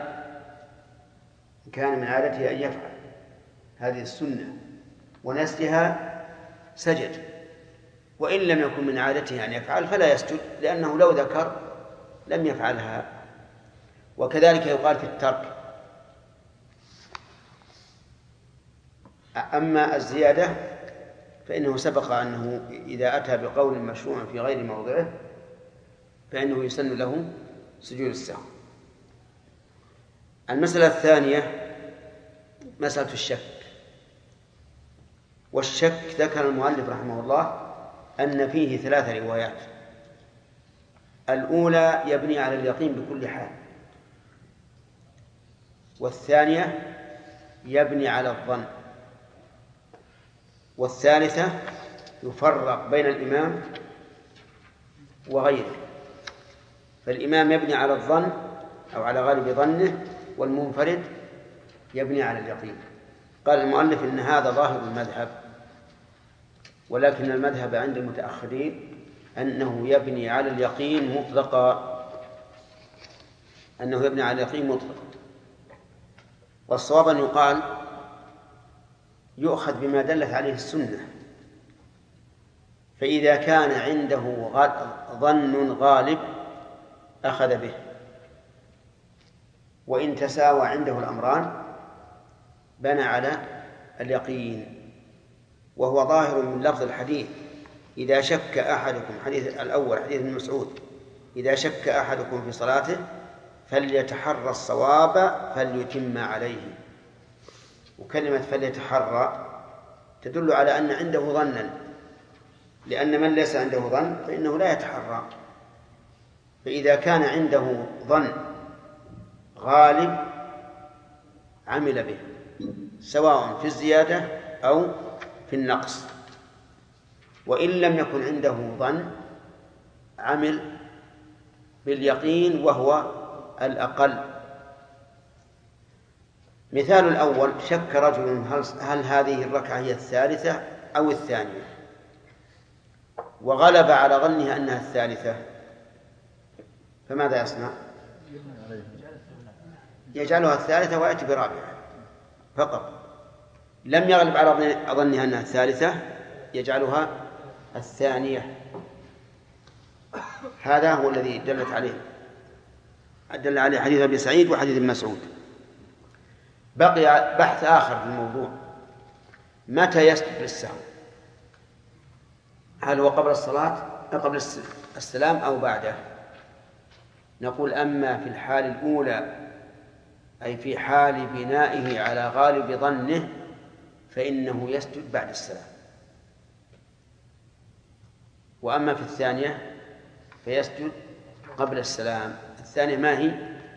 [SPEAKER 2] يفعل هذه السنة ونسيها سجد، وإن لم يكن من عادته أن يفعل فلا يسجد، لأنه لو ذكر لم يفعلها. وكذلك يقال في الترك. أما الزيادة فإنه سبق أنه إذا أتى بقول مشروع في غير موضعه فإنه يسن له سجود السهو. المسألة الثانية مسألة الشك. والشك ذكر المؤلف رحمه الله أن فيه 3 روايات. الأولى يبني على اليقين بكل حال، والثانية يبني على الظن، والثالثة يفرق بين الإمام وغيره، فالإمام يبني على الظن أو على غالب ظنه، والمنفرد يبني على اليقين. قال المؤلف إن هذا ظاهر المذهب، ولكن المذهب عند المتأخرين أنه يبني على اليقين مطلقا، والصواب أن يقال يؤخذ بما دلت عليه السنة، فإذا كان عنده ظن غالب أخذ به، وإن تساوى عنده الأمران بنى على اليقين. وهو ظاهر من لفظ الحديث إذا شك أحدكم، حديث الأول حديث ابن مسعود، إذا شك أحدكم في صلاته فليتحرى الصواب فليتم عليه. وكلمة فليتحرى تدل على أن عنده ظنا، لأن من ليس عنده ظن فإنه لا يتحرى. فإذا كان عنده ظن غالب عمل به، سواء في الزيادة أو في النقص، وإن لم يكن عنده ظن عمل باليقين وهو الأقل. مثال الأول: شك رجل هل هذه الركعة هي الثالثة أو الثانية، وغلب على ظنه أنها الثالثة، فماذا يصنع؟ يجعلها الثالثة ويأتي برابعة فقط. لم يغلب على ظنها أنها الثالثة يجعلها الثانية. هذا هو الذي دل عليه حديث أبي سعيد وحديث ابن مسعود. بقي بحث آخر في الموضوع: متى يسجد للسهو؟ هل هو قبل السلام أو بعده؟ نقول: أما في الحال الأولى، أي في حال بنائه على غالب ظنه، فإنه يسجد بعد السلام. وأما في الثانية فيسجد قبل السلام. الثانية ما هي؟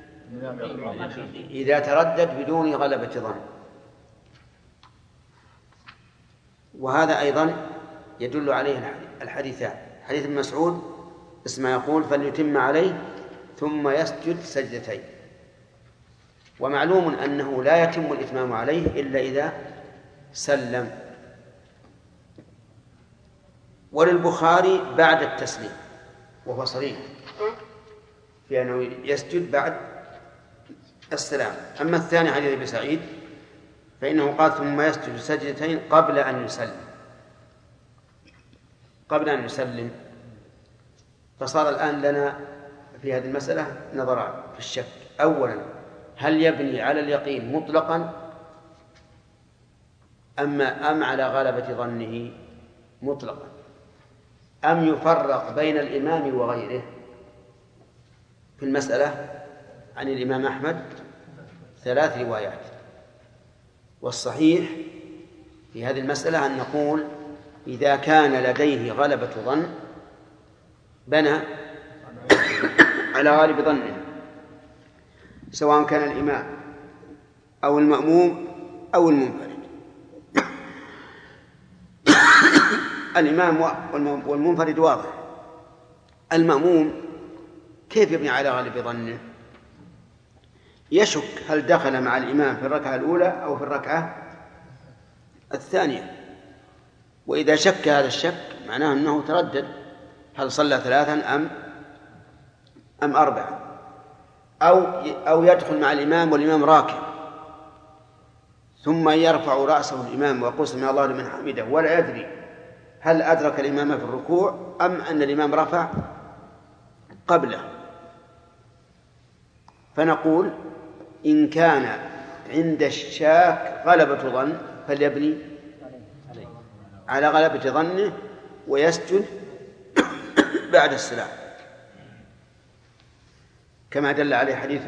[SPEAKER 2] إذا تردد بدون غلبة ظن. وهذا أيضا يدل عليه الحديثان: حديث ابن مسعود اسمع يقول فليتم عليه ثم يسجد سجدتين. ومعلوم أنه لا يتم الإتمام عليه إلا إذا سلم. وللبخاري بعد التسليم، وهو صريح في أنه يسجد بعد السلام. أما الثاني حديث ابن سعيد فإنه قال ثم يسجد سجدتين قبل أن يسلم. فصار الآن لنا في هذه المسألة نظران في الشك: أولا، هل يبني على اليقين مطلقا أم على غلبة ظنه مطلقا، أم يفرق بين الإمام وغيره؟ في المسألة عن الإمام أحمد 3 روايات، والصحيح في هذه المسألة أن نقول إذا كان لديه غلبة ظن بنى على غالب ظنه، سواء كان الإمام أو المأموم أو المنفرد. الإمام والمنفرد واضح، المأموم كيف يبني على غالب ظنه؟ يشك هل دخل مع الإمام في الركعة الأولى أو في الركعة الثانية، وإذا شك هذا الشك معناه أنه تردد هل صلى 3 أم 4، أو يدخل مع الإمام والإمام راكع ثم يرفع رأسه الإمام ويقول سمع الله لمن حمده ولا يدري هل أدرك الإمام في الركوع أم أن الإمام رفع قبله. فنقول إن كان عند الشاك غلبة ظن فليبني على غلبة ظنه ويسجد بعد السلام، كما دل عليه حديث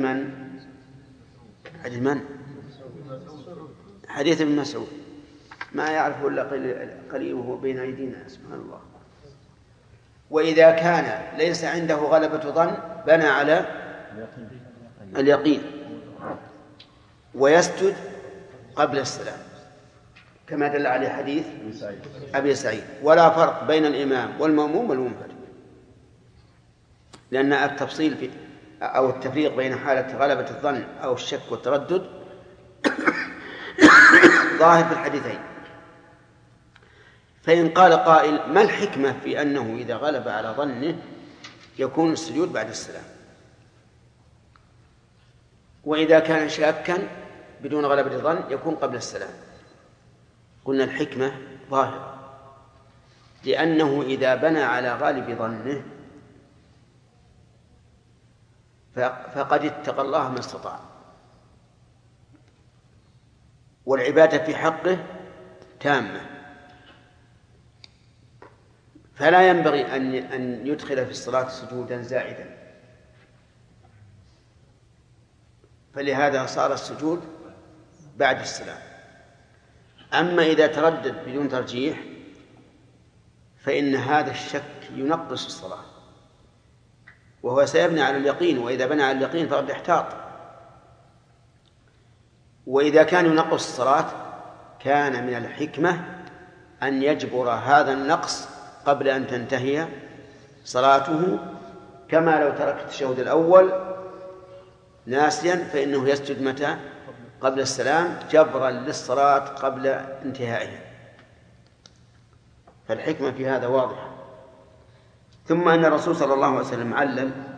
[SPEAKER 2] حديث ابن مسعود، ما يعرفه إلا قليل وهو بين أيدينا، سبحان الله. وإذا كان ليس عنده غلبة ظن بنى على اليقين ويسجد قبل السلام، كما دل عليه حديث أبي سعيد. ولا فرق بين الإمام والمأموم والمنفرد، لأن التفصيل أو التفريق بين حالة غلبة الظن أو الشك والتردد ظاهر في الحديثين. فإن قال قائل ما الحكمة في أنه إذا غلب على ظنه يكون السجود بعد السلام، وإذا كان شاكا بدون غلبة الظن يكون قبل السلام؟ قلنا الحكمة ظاهرة، لأنه إذا بنى على غالب ظنه فقد اتقى الله ما استطاع، والعبادة في حقه تامة، فلا ينبغي أن يدخل في الصلاة سجودا زائدا، فلهذا صار السجود بعد السلام. أما إذا تردد بدون ترجيح فإن هذا الشك ينقص الصلاة، وهو سيبني على اليقين، وإذا بنى على اليقين فقد احتاط. وإذا كان ينقص الصلاة كان من الحكمة أن يجبر هذا النقص قبل أن تنتهي صلاته، كما لو ترك التشهد الأول ناسيا فإنه يسجد متى؟ قبل السلام، جبرا للصلاة قبل انتهائها. فالحكمة في هذا واضحة. ثم أن الرسول صلى الله عليه وسلم علم